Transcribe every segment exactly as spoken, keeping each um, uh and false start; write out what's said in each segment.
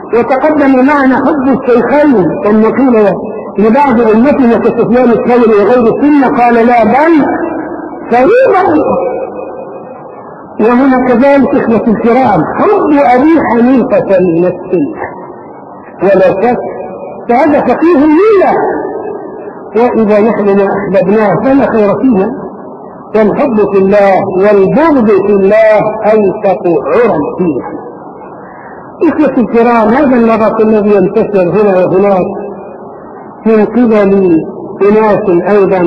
وتقدم معنا حب الشيخين ثم قيل لبعض أمتنا كسفيان الثوري وغير السنة قال لا بل فريضة. وهنا كذلك إخوة الكرام حب أبي حنيفة من السنة ولا شك فهذا فقيه الملة، وإذا نحن ما أحببناه فلا خير فينا، والحب في الله والبغض في الله ألصق عرا فيه. إخوة الكرام هذا اللغط الذي ينتشر هنا وهناك من قبل أناس أيضا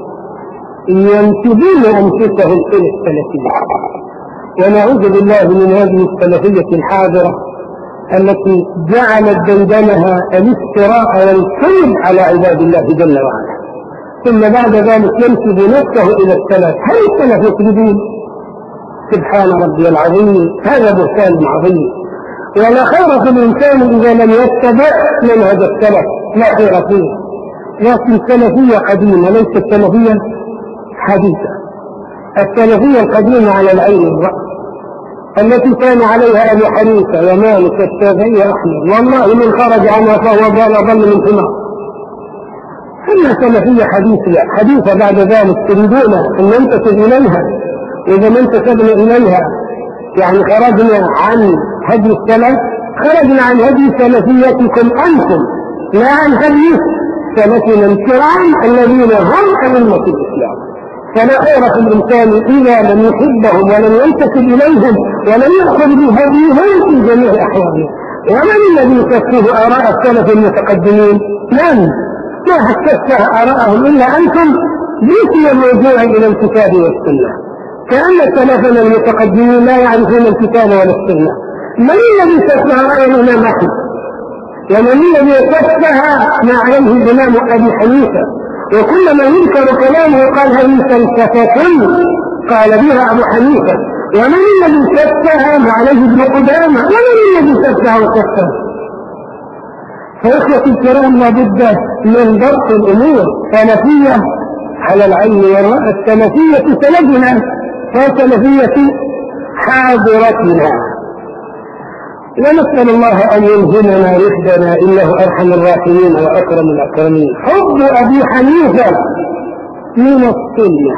ينسبون أنفسهم إلى السلفية، ونعوذ بالله من هذه السلفية الحاضرة التي جعلت دندنها الافتراء والكذب على عباد الله جل وعلا، ثم بعد ذلك ينسب نفسه إلى السلف. هل السلف يكذبون؟ سبحان ربي العظيم، هذا بهتان عظيم، ولا خير في الإنسان إذا لم يتبع منهج السلف، لا خير فيه. لكن السلفية قديمة ليست سلفية حديثة. السلفية القديمة على العين والرأس التي كان عليها أبو حنيفة ومالك الشافعي وأحمد، والله من خرج عنها فهو ضل من حمار. أما سلفية حديثة حديثة بعد ذلك تريدون أن ننتسب إليها، إذا ما انتسبنا إليها يعني خرجنا عن هدي السلف، خرجنا عن هدي سلفيتكم أنتم، لا عن هدي سلفنا الكرام الذين هم أئمة الإسلام. فلا خير في الإنسان إذا لم يحبهم ولم ينتسب إليهم ولم يأخذ بهديهم في جميع أحوالهم. ومن الذي يكفه آراء السلف المتقدمين؟ من؟ ما هكذا آراءهم إلا أنتم باسم الرجوع إلى الكتاب والسنة، كأن سلفنا المتقدمين لا يعرفون الكتاب ولا السنة. من الذي كفه رأينا نحن؟ ومن الذي كفها ما عليه الإمام أبي حنيفة؟ وكلما يذكر كلامه قال هذه فلسفة قال بها أبو حنيفة. ومن الذي كفها ما عليه ابن قدامة؟ ومن الذي كفها وكفها؟ فإخوة الكرام لابد من ضبط الأمور. سلفية على العين والرأس، سلفية سلفنا وسلفية حاضرتنا، ونسأل الله أن يلهمنا رشدنا إنه أرحم الراحمين وأكرم الأكرمين. حب أبي حنيفة من السنة.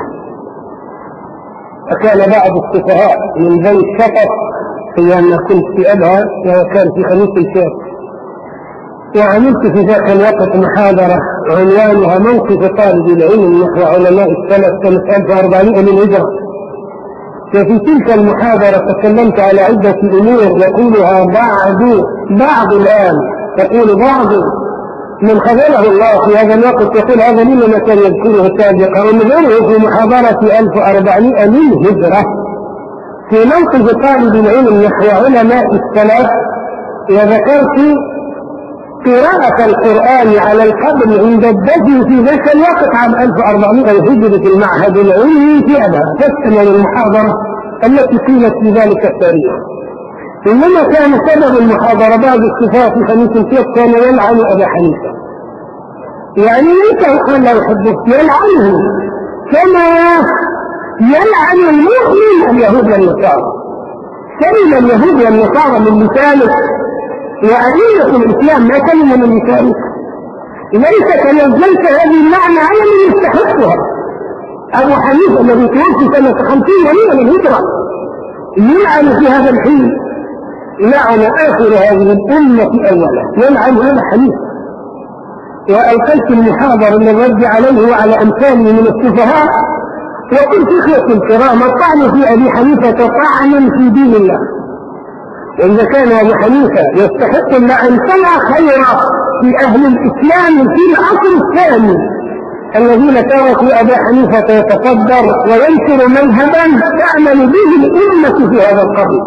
وكان بعض السفهاء من بني الشقف في أن كنت في أبها وكان في خميس الشيخ، وعملت في ذاك الوقت محاضرة عنوانها موقف طالب العلم نحو علماء السلف سنة ألف وأربعمائة من الهجرة. وفي تلك المحاضرة تكلمت على عدة أمور يقولها بعض بعض الآن يقول بعض من خذله الله في هذا الوقت يقول هذا مما كان يذكره سابقا، ونظره في محاضرة ألف وأربعمائة من الهجرة في موقف طالب العلم نحو علماء السلف. وذكرت قراءة القرآن على القبر عند الدجل في ذاك الوقت عام ألف وأربعمائة الهجرة في المعهد العلمي في أبها، تستمر المحاضرة التي قيلت في ذلك التاريخ. إنما كان سبب المحاضرة بعض الصفات في خميس الشيخ كان يلعن أبا حنيفة، يعني ليس قال لا يحبه، يلعنه كما يلعن المؤمن اليهود والنصارى. سلم اليهود والنصارى من لسانه، وأئمة الإسلام ما كلمة من لسانه، ليس تنزلت هذه المعنى على من يستحقها. أبو حنيفة الذي توفي سنة خمسين ومئة من الهجرة يلعن في هذا الحين، لعن آخر هذه الأمة أولا، يلعن هذا حنيفة. وألقيت المحاضر من الرد عليه وعلى أمثاله من السفهاء، وقلت إخوة الكرام الطعن في أبي حنيفة طعن في دين الله، وإذا كان أبو حنيفة يستحق اللعن فلا خير في أهل الإسلام في العصر الثاني الذين تركوا أبا حنيفة يتصدر وينشر مذهبا تعمل به الأمة في هذا القبيل.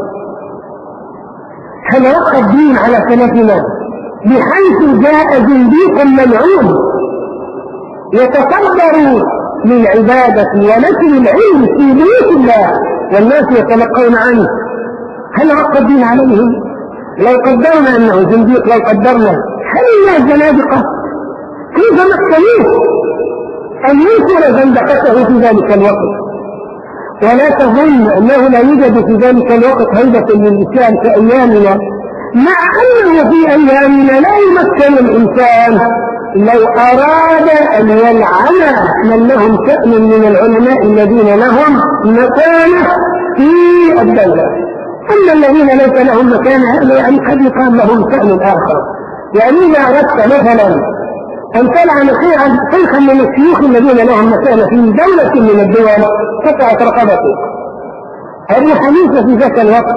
هل رقى الدين على سلفنا بحيث جاء زنديق ملعون يتصدر للعبادة ونشر العلم في بيوت الله والناس يتلقون عنه؟ هل رقى الدين عليهم؟ لو قدرنا أنه زنديق، لو قدرنا هل الناس زنادقة؟ كيف مكنوه أن ينشر زندقته في ذلك الوقت؟ ولا تظن أنه لا يوجد في ذلك الوقت هيبة للإسلام كأيامنا مع أنه في أيامنا لا يمكن الإنسان لو أراد أن يلعن من لهم شأن من العلماء الذين لهم مكانة في الدولة. أما الذين ليس لهم مكانة يعني قد يقال لهم شأن آخر. يعني إذا أردت مثلا أن تلعن شيخا من الشيوخ الذين لهم مكانة في دولة من الدول قطعت رقبته. أبو حنيفة في ذاك الوقت.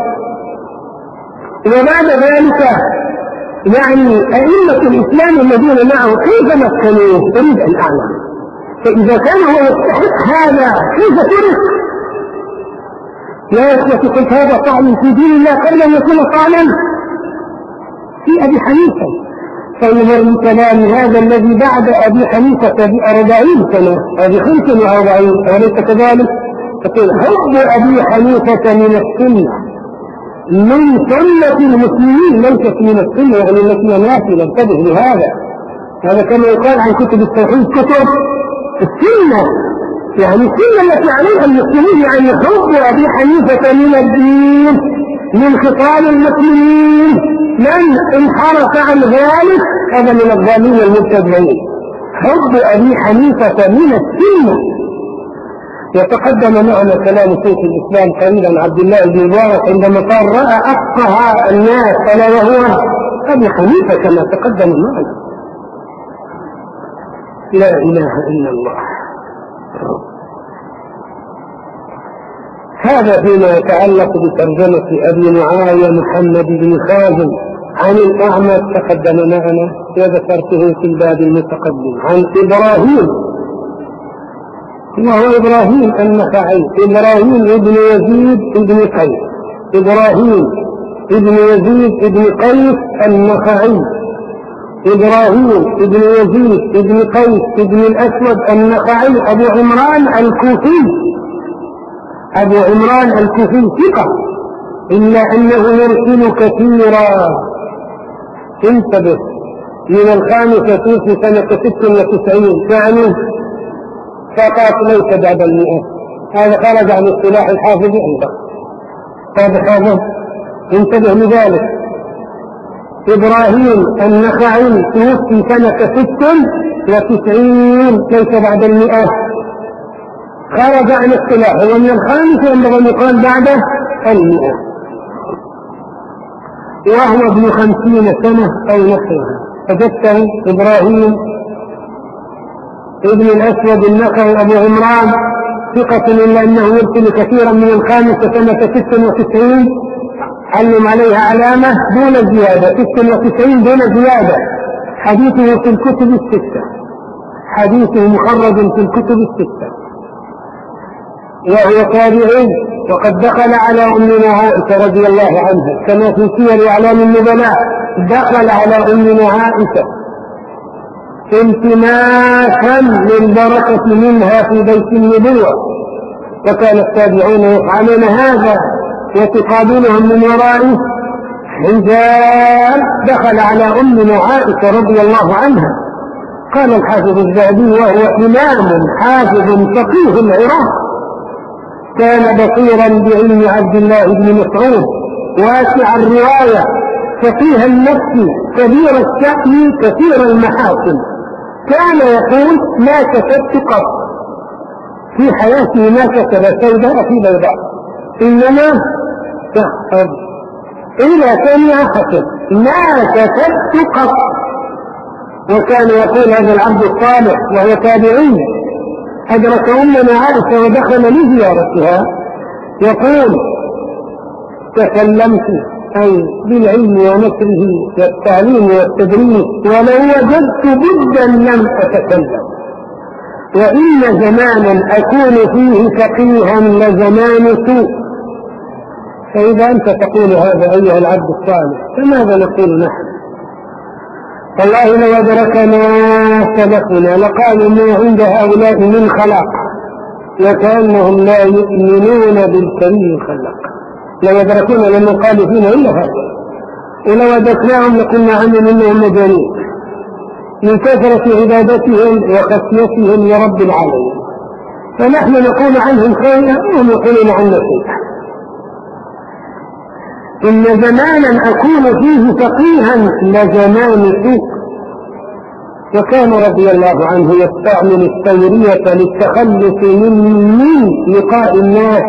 وبعد ذلك يعني أئمة الإسلام الذين معه كيف مكنوه؟ أريد أن أعلم. فإذا كان هو يستحق هذا كيف ترك؟ يا إخوتي قلت هذا طعن في دين الله قبل أن يكون طعنا في أبي حنيفة. فإذا من كلام هذا الذي بعد أبي حنيفة بأربعين سنة هذه خمس وأربعين أوليس كذلك؟ فتقول حب أبي حنيفة من السنة من سنة المسلمين ليست من السنة يعني التي نافلة. انتبه لهذا. هذا كما يقال عن كتب التوحيد كتب السنة يعني السنة التي عليها المسلمين يعني حب أبي حنيفة من الدين من خطاب المسلمين. من انحرف عن ذلك هذا من الظالمين المبتدعين. حب أبي حنيفة من السنة. يتقدم معنا كلام شيخ الإسلام قليلا عبد الله بن مبارك عندما قال رأى أفقه الناس ألا وهو أبي حنيفة كما تقدم معنا. لا إله إلا الله. هذا فيما يتعلق بترجمة أبي معاوية محمد بن خازن عن الأعمش تقدم معنا وذكرته في الباب المتقدم عن إبراهيم وهو إبراهيم النخعي إبراهيم ابن يزيد ابن قيس إبراهيم ابن يزيد ابن قيس النخعي إبراهيم ابن يزيد ابن قيس ابن الأسود النخعي أبو عمران الكوفي أبو عمران الكوفي ثقة إلا أنه يرسل كثيرا. انتبه من الخامسة في سنة ست وتسعين يعني فقط ليس بعد المئة. هذا خرج عن اصطلاح الحافظ عنده. هذا هذا انتبه لذلك. إبراهيم النخعي توفي سنة ست وتسعين ليس بعد المئة. خرج عن اصطلاح ومن الخامس ينبغي أن يقال بعد المئة وهو ابن خمسين سنة أو نحوها. فجدته إبراهيم ابن الأسود النخعي أبو عمران ثقة إلا أنه يرسل كثيرا من الخامسة سنة ست وتسعين علم عليها علامة دون زيادة ست وتسعين دون زيادة. حديثه في الكتب الستة حديثه مخرج في الكتب الستة وهو تابعي وقد دخل على أمنا عائشة رضي الله عنها كما في سير أعلام النبلاء. دخل على أمنا عائشة التماسا للبركة منها في بيت النبوة وكان التابعون يفعلون هذا وتقابلهم من ورائه حجاب. دخل على أمنا عائشة رضي الله عنها. قال الحافظ الذهبي وهو إمام حافظ فقيه العراق كان بصيرا بعلم عبد الله بن مسعود واسع الرواية فقيه النفس كبير الشأن كثير المحاسن. كان يقول ما كتبت قط في حياتي ما كتب سوداء في بيضاء إنما تحفظ إذا سمع حسب ما كتبت قط. وكان يقول هذا العبد الصالح وهو تابعي أدرك أمنا عائشة ودخل لزيارتها يقول تكلمت أي بالعلم ونشره والتعليم والتدريس ولو وجدت بدا لم أتكلم وإن زمانا أكون فيه فقيها لزمان سوء. فإذا أنت تقول هذا أيها العبد الصالح فماذا نقول نحن؟ والله لو أدركنا سلفنا لقالوا ما عند هؤلاء من خلاق وكأنهم لا يؤمنون بالكريم الخلاق. لو أدركونا لما قالوا فينا إلا هذا ولو أدركناهم لقلنا عنهم إنهم مجانين من كثرة عبادتهم وخشيتهم لرب العالمين. فنحن نقول عنهم خيرا وهم يقولون عنا شيئا. إن زمانا أكون فيه فقيها لزمان سوء. وكان رضي الله عنه يستعمل التورية للتخلص من من لقاء الناس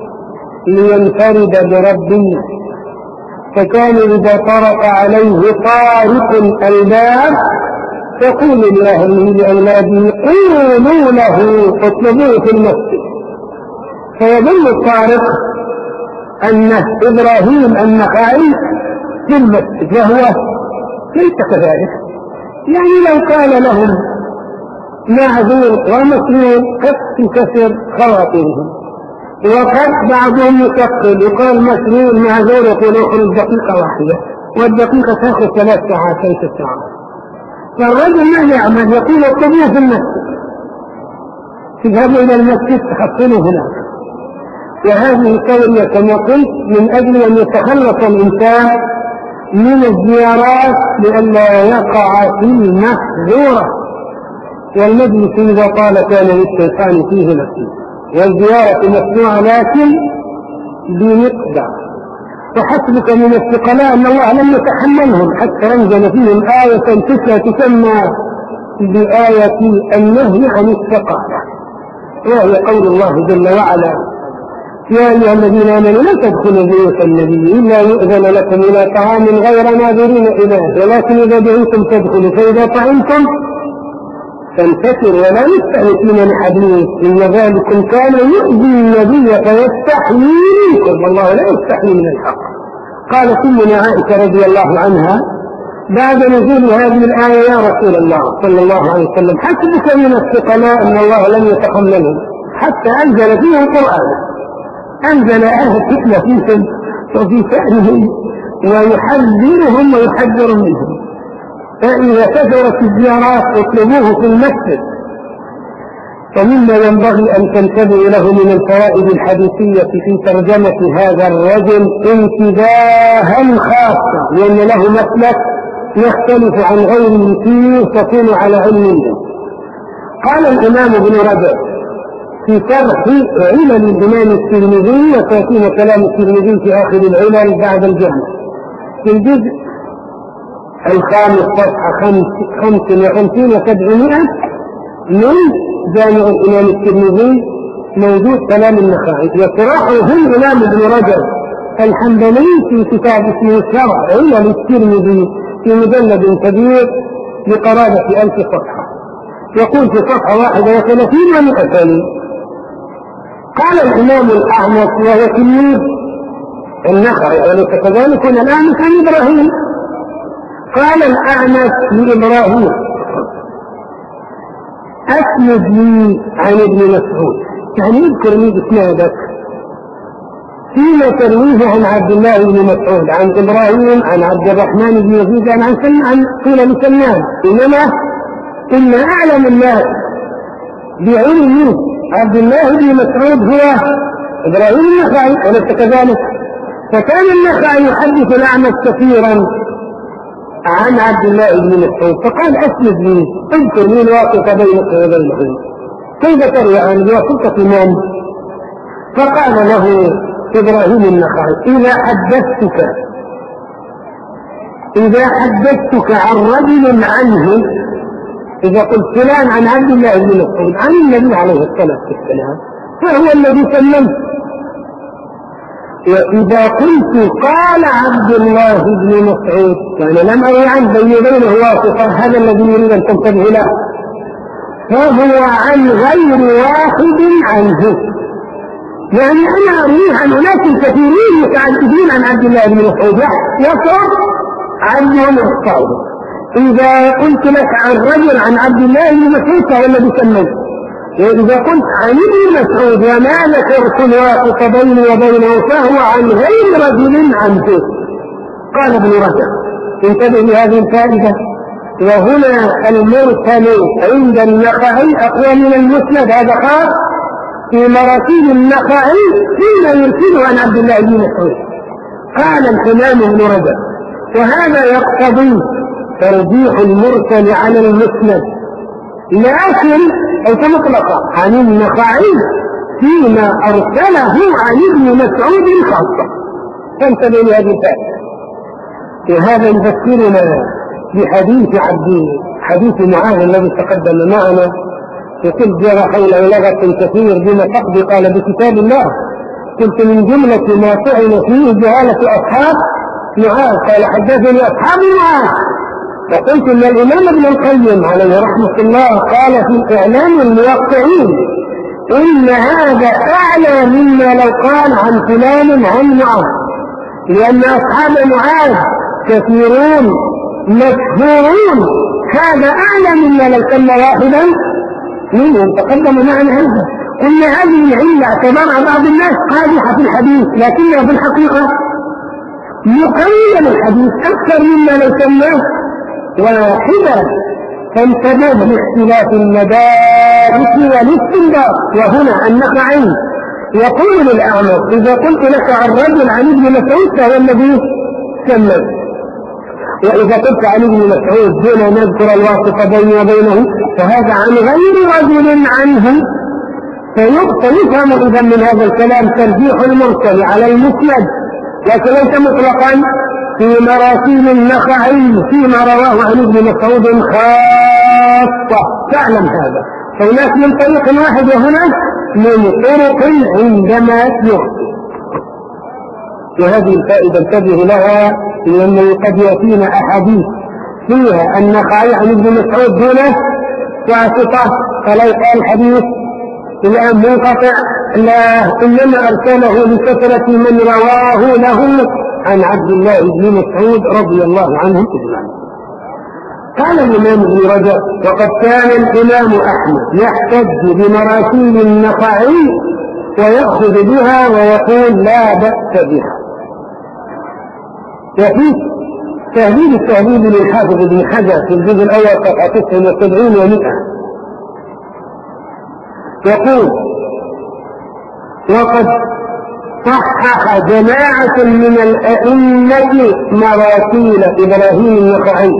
لينفرد بربه، فكان إذا طرق عليه طارق الباب يقول لأهله لأولاده قولوا له اطلبوه في المسجد، فيظن الطارق أن إبراهيم النخعي في المسجد وهو ليس كذلك. يعني لو قال لهم معذور ومسلول قد تكسر خواطرهم، وقد بعضهم يكفل يقال مسلول معذور يقول اخرج دقيقة واحدة والدقيقة تأخذ ثلاث ساعات ست ساعات. فالرجل ما يعمل يقول اطلبوه في المسجد، تذهبوا إلى المسجد تحصلوا هناك. وهذه التورية كما قلت من أجل أن يتخلص الإنسان من الزيارات لئلا يقع في المحظورة، والمجلس إذا طال كان للشيطان فيه نصيب، والزيارة مشروعة لكن بمقدار. فحسبك من الثقلاء أن الله لم يتحملهم حتى أنزل فيهم آية تسعة تسمى بآية النهي عن الثقالة، وهي قول الله جل وعلا يا أيها الذين آمنوا لا تدخلوا بيوت النبي إلا يؤذن لكم إلى طعام غير ناظرين إليه ولكن إذا دعيتم تدخلوا، فإذا طعمتم فانتشروا ولا يستأنسون لحديث إن ذلكم كان يؤذي النبي فيستحيي منكم والله لا يستحيي من الحق. قالت أمنا عائشة رضي الله عنها بعد نزول هذه الآية يا رسول الله صلى الله عليه وسلم حسبك من الثقلاء أن الله لم يتحملهم حتى أنزل فيهم القرآن، أنزل أهل الفتنة فيهم وفي شأنهم ويحذرهم ويحذر منهم. فإذا كثرت الزيارات اطلبوه في المسجد. فمما ينبغي أن تنتبه له من الفوائد الحديثية في ترجمة هذا الرجل انتباها خاصا، لأن له مسلك يختلف عن غيره فيه تكون على علم منه. قال الإمام ابن رجب في شرح علل الإمام الترمذي، وسيكون كلام الترمذي في آخر العلل بعد الجمع، في الجزء الخامس صفحة خمس وخمسين وسبعمائة من جامع الإمام الترمذي موجود كلام النخعي، وشرحه الإمام ابن رجب الحنبلي في كتاب اسمه شرح علل الترمذي في مجلد كبير بقرابة ألف صفحة. يقول في صفحة واحدة وثلاثين ومئتين قال الإمام الأعمش وهو تلميذ النخعي وليس كذلك هنا الأعمش عن إبراهيم، قال الأعمش لإبراهيم أسند لي عن ابن مسعود، يعني اذكر لي بإسنادك فيما ترويه عن عبد الله بن مسعود عن إبراهيم عن عبد الرحمن بن يزيد عن عن قيل لسلمان، إنما إن أعلم الناس بعلم عبد الله بن مسعود هو إبراهيم النخعي وليس كذلك. فكان النخعي يحدث الأعمش كثيرا عن عبد الله بن مسعود، فقال أسند لي اذكر لي الواسطة بينك وبينه كيف تروي عن بواسطة من؟ فقال له إبراهيم النخعي إذا حدثتك إذا حدثتك عن رجل عنه، إذا قلت فلان عن عبد الله بن مسعود عن النبي عليه الصلاة والسلام فهو الذي سلمت، وإذا قلت قال عبد الله بن مسعود فأنا لم أروي عنه بيني وبينه واسطة، هذا الذي يريد أن تنتبه له، فهو عن غير واحد عنه. يعني أنا أرويه عن أناس كثيرين متعددين عن عبد الله بن مسعود يصعب عنهم الصوت. إذا قلت لك عن رجل عن عبد الله بن مسعود فهو الذي سلمت، وإذا قلت عن ابن مسعود وما ذكرت الواسطة بيني وبينه فهو عن غير رجل عنه. قال ابن رجب انتبه لهذه الفائدة، وهنا المرسل عند النخعي أقوى من المسند، هذا خاص في مراتب النخعي فيما يرسله عن عبد الله بن مسعود. قال الإمام ابن رجب وهذا يقتضي ترجيح المرسل على المسند، لكن ليس مطلقا عن النخعي فيما أرسله عن ابن مسعود خاصة، فانتبه لهذه الفائدة. وهذا يذكرنا بحديث عبد حديث معاذ الذي تقدم معنا، وقلت جرى حول لغة كثير بما تقضي، قال بكتاب الله. قلت من جملة ما فعل فيه جهالة أصحاب معاذ، قال حدثني أصحاب معاذ. وقلت أن الإمام ابن القيم عليه رحمة الله قال في إعلام الموقعين إن هذا أعلى مما لو قال عن فلان عن معاذ، لأن أصحاب معاذ كثيرون مشهورون، هذا أعلى مما لو كان واحدا منهم. تقدم معنا هذا. قلنا هذه العلة اعتبرها بعض الناس قادحة في الحديث، لكنها في الحقيقة مقيم الحديث أكثر مما لو سماه واحدا. فانتبه لاختلاف المدارس والاستنباط. وهنا النخعي يقول للأعمى إذا قلت لك عن رجل عن ابن مسعود فهو الذي سمى، وإذا قلت عن ابن مسعود دون أن نذكر الواسطة بيني وبينه فهذا عن غير رجل عنه. فيفهم إذا من هذا الكلام ترجيح المرسل على المسند، لكن ليس مطلقا في مراسيل النخعي فيما رواه عن ابن مسعود خاصة. تعلم هذا. فهناك من طريق واحد وهناك من طرق عندما يخطئ. وهذه الفائدة انتبه لها، لأنه قد يأتينا أحاديث فيها النخعي عن ابن مسعود دون واسطة، فلا يقال الحديث الآن منقطع، لا، إنما أرسله لكثرة من رواه له عن عبد الله بن مسعود رضي الله عنه أجمعين. قال الإمام ابن رجب وقد كان الإمام أحمد يحتج بمراسيل النخعي ويأخذ بها ويقول لا بأس بها. وفي تهذيب التهذيب للحافظ ابن حجر في الجزء الأول صفحة تسعة وسبعين ومئة يقول وقد صحح جماعة من الأئمة مراسيل إبراهيم النخعي،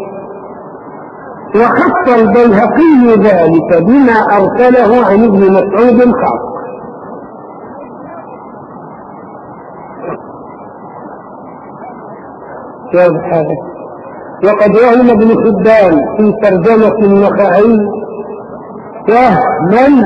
وخص البيهقي ذلك بما أرسله عن ابن مسعود خاص. هذا وقد وهم ابن حبان في ترجمة النخعي وهما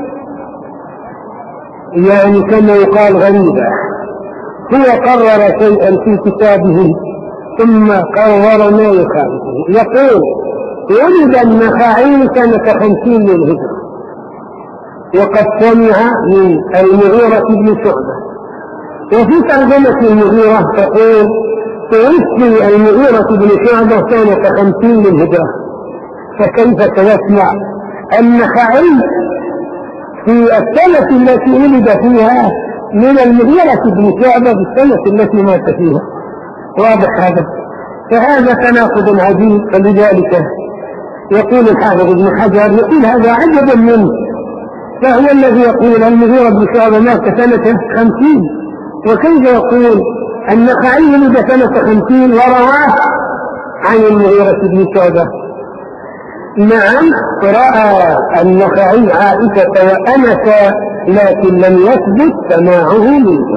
يعني كما يقال غريبا. هو قرر شيئا في كتابه ثم قرر ما يخالفه. يقول ولد النخعي سنة خمسين للهجرة، وقد سمع من المغيرة بن شعبة. وفي ترجمة المغيرة تقول توفي المغيرة بن شعبة سنة خمسين للهجرة، فكيف تسمع النخعي في السنة التي ولد فيها من المغيرة بن شعبة بالسنة التي مات فيها؟ واضح هذا. فهذا تناقض عجيب. فلذلك يقول الحافظ ابن حجر يقول هذا عجبا منه، فهو الذي يقول المغيرة بن شعبة مات سنة خمسين، وكيف يقول النخعي ولد سنة خمسين ورواه عن المغيرة بن شعبة؟ نعم رأى النخعي عائشة وأنس لكن لم يثبت سماعه منه.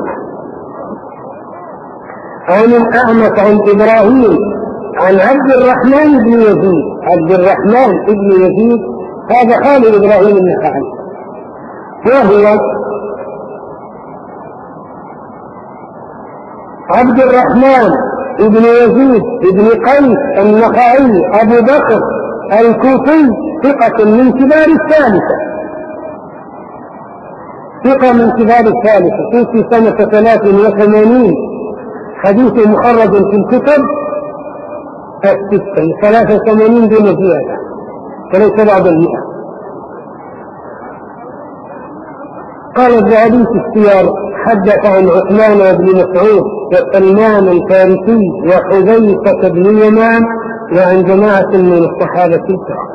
عن الأعمش عن إبراهيم عن عبد الرحمن بن يزيد. عبد الرحمن بن يزيد هذا خال إبراهيم النخعي، وهو عبد الرحمن بن يزيد بن قيس النخعي أبو بكر الكوفي، ثقة من كبار الثالثة، ثقة من كبار الثالثة، توفي سنة ثلاث وثمانين، حديث مخرج في الكتب الستة، ثلاثة وثمانين دون زيادة فليس بعد المئة. قال الذهبي في السير حدث عن عثمان بن مسعود وسلمان الفارسي وحذيفة بن يمان وعن جماعة من الصحابة الكرام.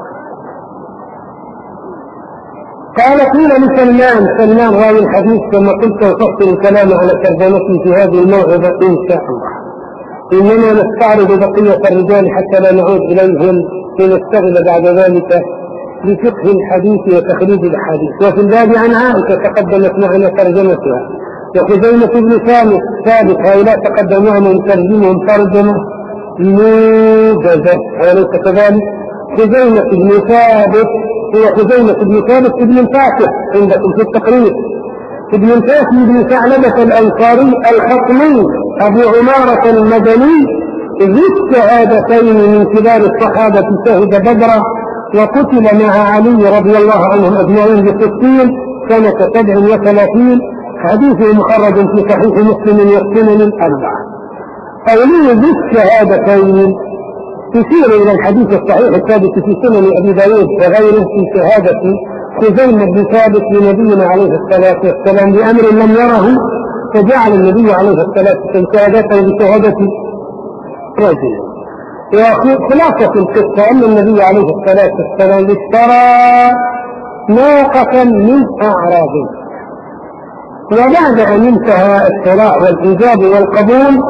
قال قيل لسلمان، سلمان راوي الحديث كما قلت وفصل الكلام على ترجمته في هذه الموعظة إن شاء الله، إننا نستعرض بقية الرجال حتى لا نعود إليهم لنستغل بعد ذلك لفقه الحديث وتخريج الحديث. وفي الباب عن عائشة تقدمت معنا ترجمتها، وخزيمة بن ثابت هؤلاء تقدموا من ترجمهم ترجمة موجزة وليس كذلك. خزيمة بن ثابت هو خزيمة بن ثابت ابن الفاتح عندكم في التقرير، ابن الفاتح بن ثعلبة الأنصاري الخطمي أبو عمارة المدني ذو الشهادتين من كبار الصحابة، شهد بدرا وقتل مع علي رضي الله عنهم أجمعين بستين سنة سبع وثلاثين. حديثه مخرج في صحيح مسلم والسنن الأربعة. قوله ذو الشهادتين تشير إلى الحديث الصحيح الثابت في سنن أبي داود وغيره في شهادة خزيمة بن ثابت لنبينا عليه الصلاة والسلام بأمر لم يره، فجعل النبي عليه الصلاة والسلام شهادته بشهادة رجل. وخلاصة القصة أن النبي عليه الصلاة والسلام اشترى ناقة من أعرابه، وبعد أن انتهى الشراء والإيجاب والقبول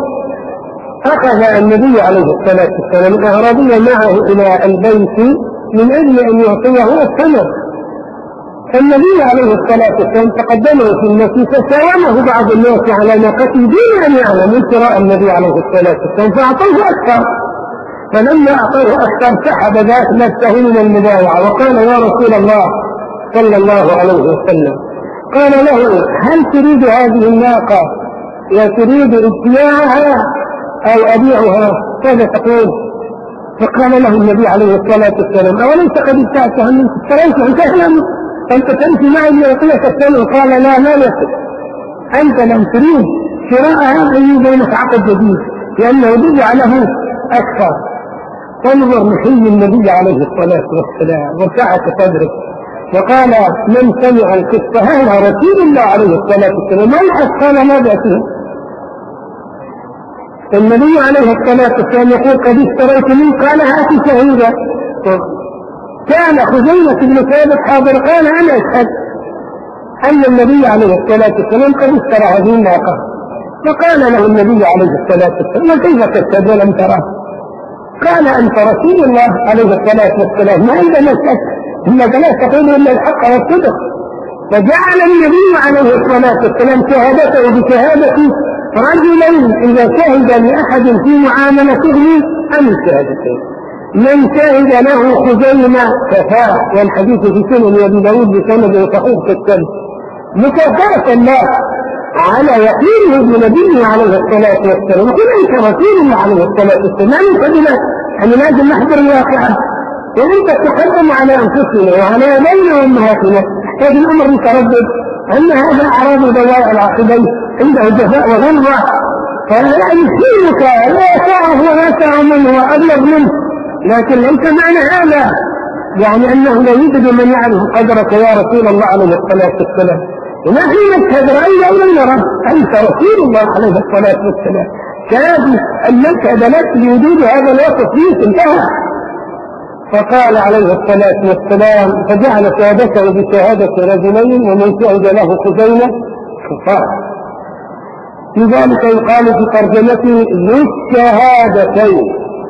أخذ النبي عليه الصلاة والسلام الأعرابي معه إلى البيت من أجل أن يعطيه الثمن. فالنبي عليه الصلاة والسلام تقدمه في المسجد فساومه بعض الناس على ناقته دون أن يعلم شراء النبي عليه الصلاة والسلام فأعطوه أكثر، فلما أعطوه أكثر سحب ذات نفسه من المبايعة وقال يا رسول الله صلى الله عليه وسلم، قال له هل تريد هذه الناقة وتريد ابتياعها أو أبيعها؟ ماذا تقول؟ فقال له النبي عليه الصلاة والسلام أوليس قد ابتعتها من اشتريتها أنت أهلا أنت تمشي معي ليعطيك الثمن؟ قال لا لا يصح، أنت لم تريد شراءها أي بينك عقد جديد لأنه بيع له أكثر. فانظر نحيي النبي عليه الصلاة والسلام وسعة صدره وقال من سمع القصة هذا رسول الله عليه الصلاة والسلام ما يحس قال ماذا فيه؟ النبي عليه الصلاة والسلام يقول قد اشتريت منه، قال هات شهيدا. كان خزيمة بن ثابت حاضر قال أنا أشهد أن النبي عليه الصلاة والسلام قد اشترى هذه الناقة. فقال له النبي عليه الصلاة والسلام كيف تشهد ولم تراه؟ قال أنت رسول الله عليه الصلاة والسلام ما عندنا شك إنك لا تقول إلا الحق والصدق. فجعل النبي عليه الصلاة والسلام شهادته بشهادة رجلين إذا شهد لأحد في معاملته أم الشهادتين، من شهد له خزيمة كفاه، والحديث في سنن أبي داود بسند صحيح كالسند مكافأة الله على يقينه بنبيه عليه الصلاة والسلام. وكل أنت رسول الله عليه الصلاة والسلام ما ينفذنا أن لازم نحضر الواقعة وأنت تقدم على أنفسنا وعلى بين أمهاتنا يحتاج الأمر متردد أن هذا أعراض ضياع العاقبين عنده جفاء وغلظة، فلا يمكنك لا تعرف ولا تعلم من هو أبلغ منه، لكن ليس معنى هذا يعني أنه لا يوجد من يعرف قدرك يا رسول الله عليه الصلاة والسلام. ونحن نشهد رأينا أو لم نرى أنت رسول الله عليه الصلاة والسلام، كاد أن نشهد لك لوجود هذا الوصف فيه انتهى. فقال عليه الصلاة والسلام فجعل شهادته بشهادة رجلين ومن شهد له خزيمة كفار. لذلك يقال في ترجمته ذو الشهادتين.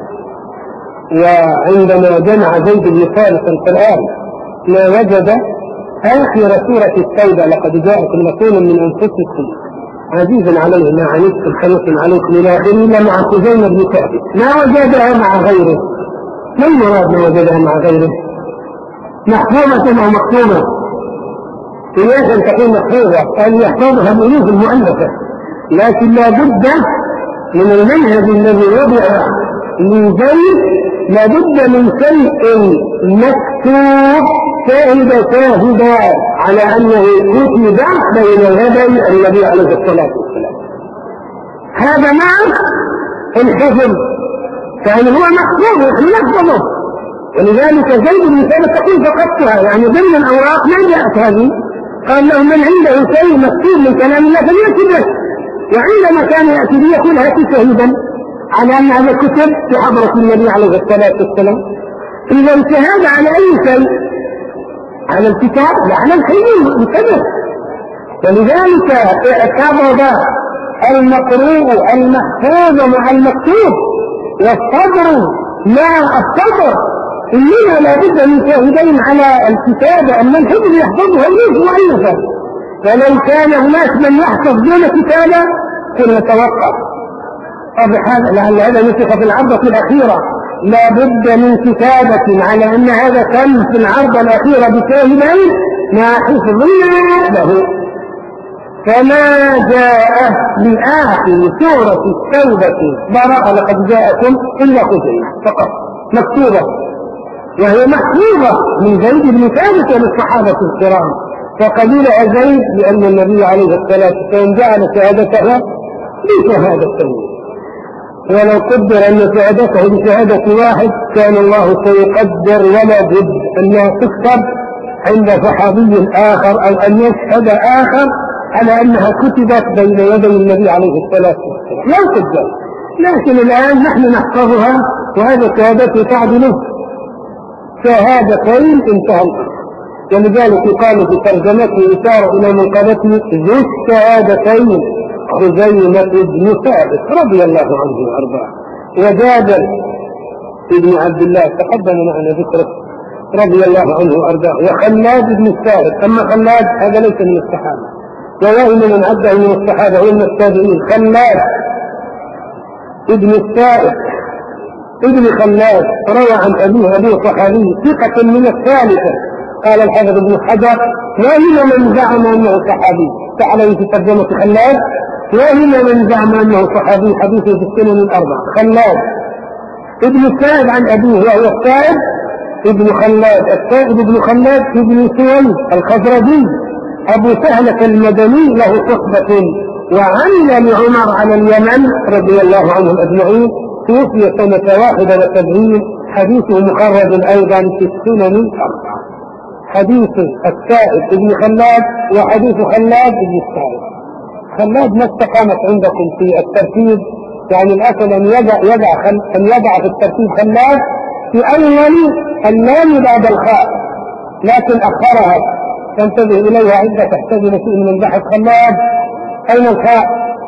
وعندما جمع زيد بن ثابت القرآن ما وجد آخر سورة التوبة لقد جاءكم رسول من أنفسكم عزيز عليه ما عنتم حريص عليكم إلى آخره إلا مع خزيمة بن ثابت ما وجدها مع غيره. ما المراد ما وجدها مع غيره؟ محفوظة أو مكتوبة؟ إياك أن تكون محفوظة أن يحفظها الألوف المؤلفة، لكن لا بد من المنهج الذي وضع لزيد لا بد من شيء مكتوب شاهد شاهدا على أنه كتب بين يدي النبي عليه الصلاة والسلام. هذا مع الحفظ فإن هو محفوظ نحن نحفظه. ولذلك زيد بن ثابت تقول فقدتها يعني ضمن الأوراق ما جاءت هذه. قال له من عنده شيء مكتوب من كلام الله فليأتي به، وعندما كان يأتي به يقول هاتي شهيدا على أن هذا كتب في حضرة النبي عليه الصلاة والسلام. إذا الشهادة على أي شيء؟ على الكتاب لا على الحلم انتبه. ولذلك اعتبر المقروء المحفوظ مع المكتوب والصدر مع الصدر، إننا لا بد من شاهدين على الكتاب أن الحفظ يحفظها ليس مؤلفا فلو كان هناك من يحفظ دون كتابة كنا نتوقف. وبحال لعل هذا نسخ في العرضة الأخيرة، لا بد من كتابة على أن هذا كان في العرضة الأخيرة بكاهنين ما حفظنا له. فما جاء لآخر سورة التوبة براءة لقد جاءكم إلا خزيمة فقط مكتوبة، وهي محفوظة من زيد بن ثابت للصحابة الكرام، فقبلها زيد لأن النبي عليه الصلاة والسلام جعل شهادتها بشهادتين، ولو قدر أن شهادته بشهادة واحد كان الله سيقدر ولا بد أنها تكتب عند صحابي آخر أو أن يشهد آخر على أنها كتبت بين يدي النبي عليه الصلاة والسلام لو قدر. لكن الآن نحن نحفظها وهذا شهادته تعدل شهادتين انتهى الأمر. ولذلك يقال في ترجمته إشارة إلى منقبته ذو الشهادتين خزيمة بن ثابت رضي الله عنه وأرضاه، وجابر بن عبد الله تقدم معنا ذكره رضي الله عنه وأرضاه، وخلاد بن الثابت. أما خلاد هذا ليس من الصحابة، ووهم من عده من الصحابة ومن التابعين. خلاد ابن الثابت ابن خلاد روى عن أبيه أبيه صحابي ثقة من الثالثة. قال الحافظ ابن حجر وهم من زعم أنه صحابي، تعالى في ترجمة خلاد وهم من زعم أنه صحابي حديثه في السنن الأربعة. خلاد ابن الثائب عن أبيه وهو الثائب ابن خلاد، الثائب ابن خلاد ابن سويد الخزرجي أبو سهلة المدني له صحبة وعمل لعمر على اليمن رضي الله عنهم أجمعين، توفي سنة واحدة وسبعين، حديثه مخرج أيضا في السنن الأربعة. حديث الثائب ابن خلاد وحديث خلاد ابن الثائب. خلاد ما استقامت عندكم في الترتيب، يعني الأصل أن يضع, يضع أن يضع في الترتيب خلاد في أول اللام بعد الخاء، لكن أخرها تنتبه إليها عندما تحتاج إلى شيء من البحث. خلاد أين الخاء؟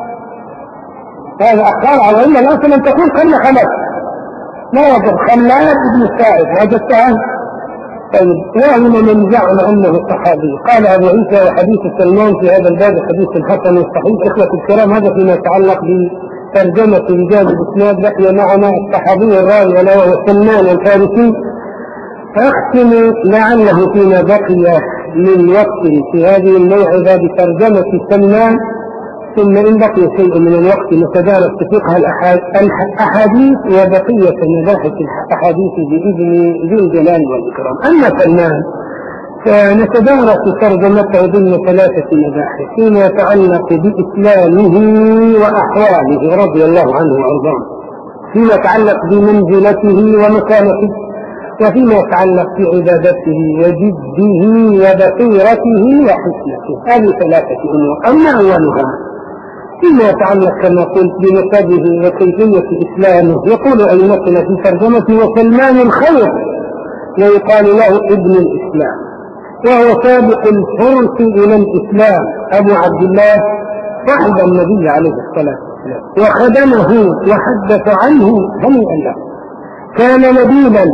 هذا أخرها، وإلا الأصل أن تكون خل خلد لا يجب. خلاد ابن الثائب وجدتها. طيب وهم من زعم أنه صحابي. قال أبو عيسى وحديث سلمان في هذا الباب حديث حسن صحيح. إخوة الكرام هذا فيما يتعلق بترجمة رجال الإسناد. بقي معنا الصحابي الراوي ألا وهو سلمان الفارسي. أختم لعله فيما بقي من وقت في هذه الموعظة بترجمة سلمان، ثم إن بقي شيء من الوقت نتدارس في فقه الأحاديث وبقية مباحث الأحاديث بإذن ذي الجلال والإكرام. أما سلمان فنتدارس ترجمته ضمن ثلاثة مباحث فيما يتعلق بإسلامه وأحواله رضي الله عنه وأرضاه، فيما يتعلق بمنزلته ومكانته، وفيما يتعلق بعبادته وجده وبصيرته وحسنته. هذه ثلاثة أمور. أما أولها فيما يتعلق كما قلت بنسبه وكيفية إسلامه، يقول أئمتنا في ترجمته وسلمان الخير ويقال له ابن الإسلام، وهو سابق الفرس إلى الإسلام، أبو عبد الله صاحب النبي عليه الصلاة والسلام، وخدمه وحدث عنه هنيئا له. كان نبيلا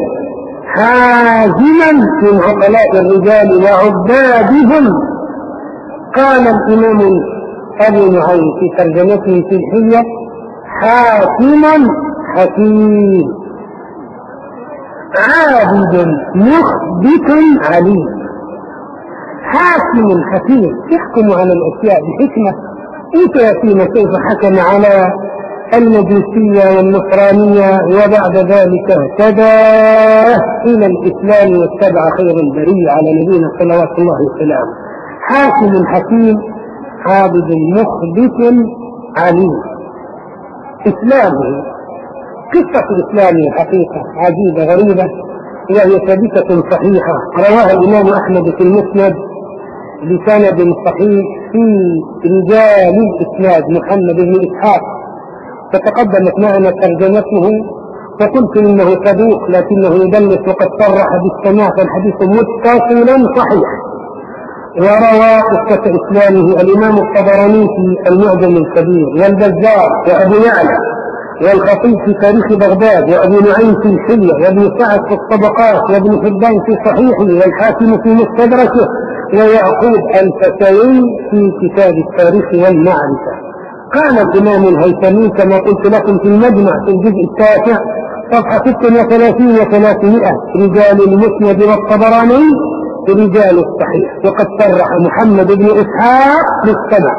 حازما من عقلاء الرجال وعبادهم. قال الإمام أبو نعيم في ترجمته في الحلية حاكم حكيم عابد مخبت عليم. حاكم حكيم يحكم على الأشياء بحكمة. انت يأتينا كيف حكم على المجوسية والنصرانية وبعد ذلك اهتدى إلى الإسلام واتبع خير البرية على نبينا صلوات الله وسلامه. حاكم حكيم عابد مخبت عليم. إسلامه قصة إسلامه حقيقة عجيبة غريبة وهي ثابتة صحيحة، رواها الإمام أحمد في المسند بسند صحيح في رجال الإسناد محمد بن إسحاق، فتقدمت معنا ترجمته فقلت إنه صدوق لكنه يدلس وقد صرح بالسماع، فالحديث متصلا صحيح. وروى قصة إسلامه الإمام الطبراني في المعجم الكبير والبزار وأبو يعلى والخطيب في تاريخ بغداد وأبو نعيم في الحلية وابن سعد في الطبقات وابن حبان في صحيحه والحاكم في مستدركه ويعقوب الفتوي في كتاب التاريخ والمعرفة. قال الإمام الهيثمي كما قلت لكم في المجمع في الجزء التاسع صفحة ست وثلاثين وثلاثمائة: رجال المسند والطبراني رجال الصحيح، وقد صرح محمد بن إسحاق بالسبع.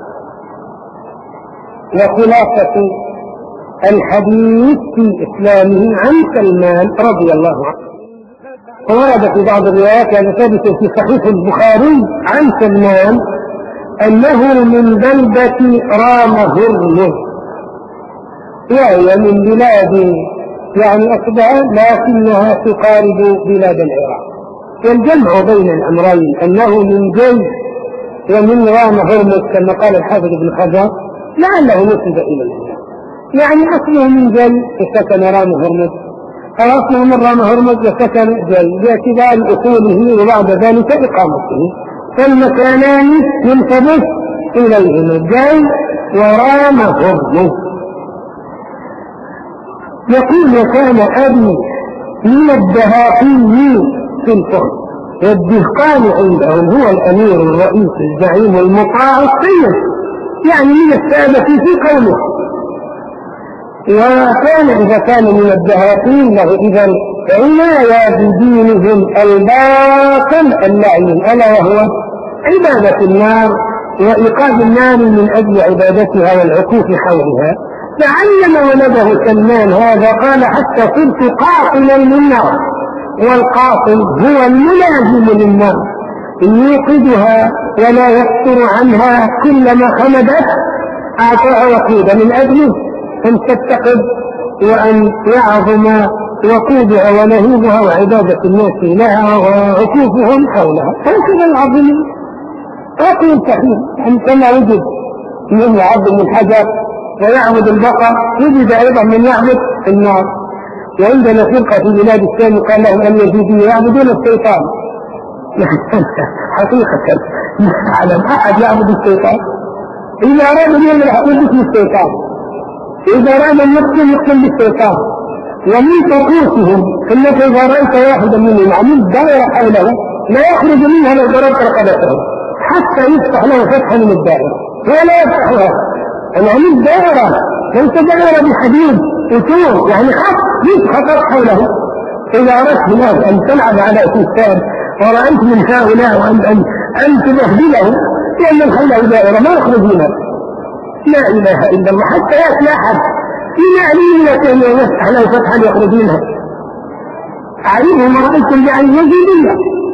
وخلاصة الحديث في إسلامه عن سلمان رضي الله عنه، ورد في بعض الروايات هذا ثابت في صحيح البخاري عن سلمان أنه من بلدة رام هرمز، وهي من بلاد يعني أصبع لكنها تقارب بلاد العراق. والجمع بين الأمرين أنه من جي ومن رام هرمز كما قال الحافظ ابن حجر لعله نسب إلى الإسلام، يعني أصله من جي وسكن رام هرمز، أو أصله من رام هرمز وسكن جي باعتبار أصوله وبعد ذلك إقامته، فالمكانان ينسب إليهما جي ورام هرمز. يقول وكان أبي من الدهاقين في الفرد، والدهقان عندهم هو الأمير الرئيس الزعيم المطاع السيد، يعني من السادة في قوله. وكان إذا كان من الدهاقين له إذا عناية بدينهم الباطل اللعين، ألا وهو عبادة النار وإيقاظ النار من أجل عبادتها والعكوف حولها. فعلم ولده سلمان هذا، قال حتى صرت قاطلا للنار، والقاطل هو الملازم للنار يوقدها ولا يفتر عنها كلما خمدت أعطاها وقودا من أجله أن تتقد وأن يعظم وقودها ونهيبها وعبادة الناس لها وعكوفهم حولها. هكذا العظيم قاطل تحيل، يعني كما وجد من يعظم الحجر ويعبد البقر وجد أيضا من يعبد النار. وعندنا فرقة في بلاد الشام قال لهم أن يزيدوا يعبدون الشيطان. حقيقة ما أعلم أحد يعبد الشيطان. إذا أراد أن يعمل يعبد الشيطان، إذا أراد أن يقتل يقتل بالشيطان. ومن طقوسهم أنك إذا رأيت واحدا منهم عمل دائرة حوله لا يخرج منها لو ضربت رقبته حتى يفتح له فتحة من الدائرة، ولا يفتحها. العمل دائرة ليس دائرة بحديد وطول، يعني خط يسحق حوله. إذا أردت هناك أن تلعب على إنسان ورأيت من هؤلاء وأن أن أن تبهدله لأن حوله دائرة ما يخرج منها. لا إله إلا الله. حتى يأتي أحد إلى عليلة أن يفتح له فتحا يخرج منها. أعلمهم رأيتم بعين وجودية.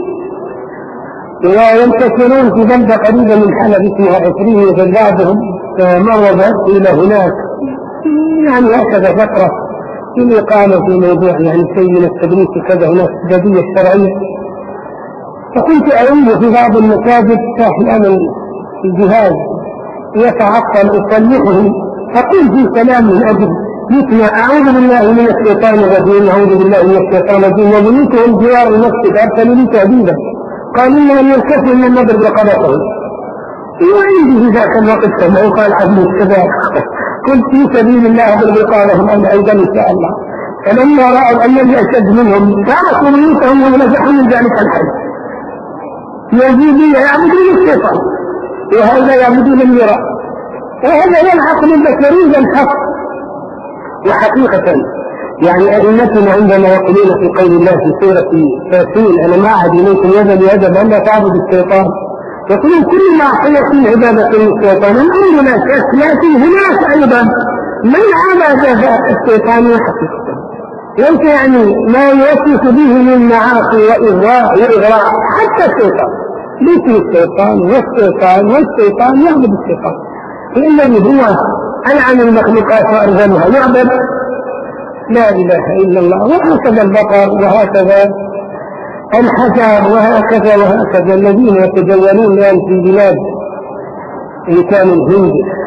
وينتشرون في بلدة قريبة من حلب اسمها عفرين، وبعضهم مرض إلى هناك يعني هكذا فترة في الإقامة في موضوع يعني شيء من التدريس كذا هناك الجدية الشرعية. فكنت أعلم في بعض المساجد أحيانا الجهاز يتعطل أصلحه، فقل في كلام من أجل مثل أعوذ بالله من الشيطان الرجيم، أعوذ بالله من الشيطان الرجيم، وبنيتهم جوار المسجد أرسلوا لي تهديدا قالوا لنا أن ينكسر من نضرب رقبته. وعندي في ذاك الوقت سمعوا قال عبد الشباب قلت في سبيل الله اضرب رقابهم أن أيضا إن شاء الله. فلما رأوا أنني أشد منهم تركوا بيوتهم ونزحوا من ذلك الحي. يزيدون يعبدون الشيطان وهذا يعبدون المراء، وهذا يلحق بالبشرية الحق. وحقيقة يعني أئمتنا عندما يقولون في قول الله في سورة ياسين أنا ما أعهد إليكم يدا بيدا أن لا تعبدوا الشيطان، يقولون كل ما حيث في عبادة الشيطان الأمر لا شك، لكن هناك أيضا من عبد الشيطان حقيقة ليس يعني ما يوصف به من معاصي وإغراء وإغراء حتى الشيطان ليس الشيطان والشيطان والشيطان يعبد الشيطان، الذي هو ألعن المخلوقات وأرذلها يعبد. لا إله إلا الله. وهكذا البقر وهكذا الحجر وهكذا وهكذا الذين يتجولون الآن في بلاد إن كان الهند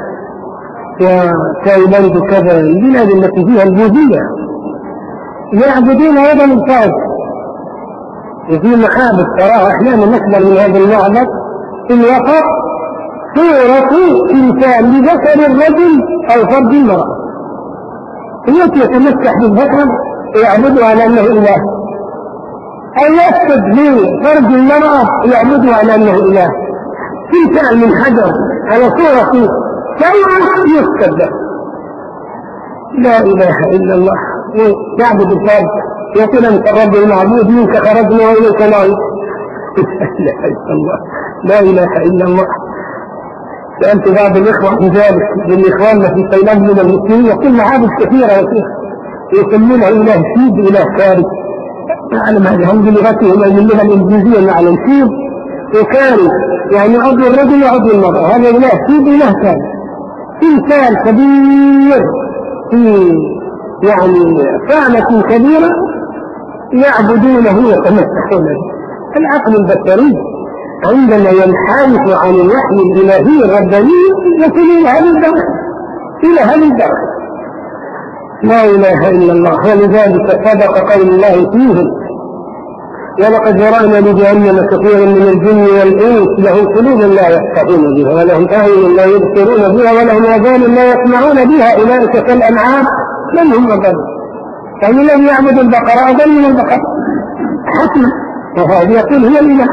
وتايلاند وكذا البلاد التي فيها البوذية يعبدون أيضا الفاس. وفي محابس تراها أحيانا نكبر من هذا المعبد في الوسط صورة إنسان لذكر الرجل أو فرد المرأة التي يتمسح بالذكر ويعبدها على أنه إله. أو يسجد في فرج المرأة يعبده على أنه إله، تمثال من حجر على صورة سواء يسجد له. لا إله إلا الله. يعبد الفرد يقول أنت الرب المعبود منك خرجنا وإليك نعود. لا إله إلا الله، لا إله إلا الله. سألت بعض الإخوة في ذلك من إخواننا في تايلاند من المسلمين يقول معابد كثيرة يا شيخ يسمونه إله سيد إله كارث. أعلم هذه هم بلغتهم اللغة الإنجليزية مع الانسيب وكارث يعني عضو الرجل وعضو المرأة. هذا إله سيد إله كارث، تمثال كبير في يعني فعلة كبيرة يعبدونه ويتمسحون به. العقل البشري عندما ينحرف عن الوحي الإلهي الرباني يصل إلى هذه الدرجة، إلى هذه الدرجة. لا إله إلا الله. ولذلك صدق قول الله فيهم: ولقد ذرأنا لجهنم كثيرا من الجن والإنس لهم قلوب لا يفقهون بها ولهم أعين لا يبصرون بها ولهم آذان لا يسمعون بها أولئك كالأنعام بل هم أضل. يعني لم يعبدوا البقرة أضل من البقرة حتما، وهذا يقول هي الإله.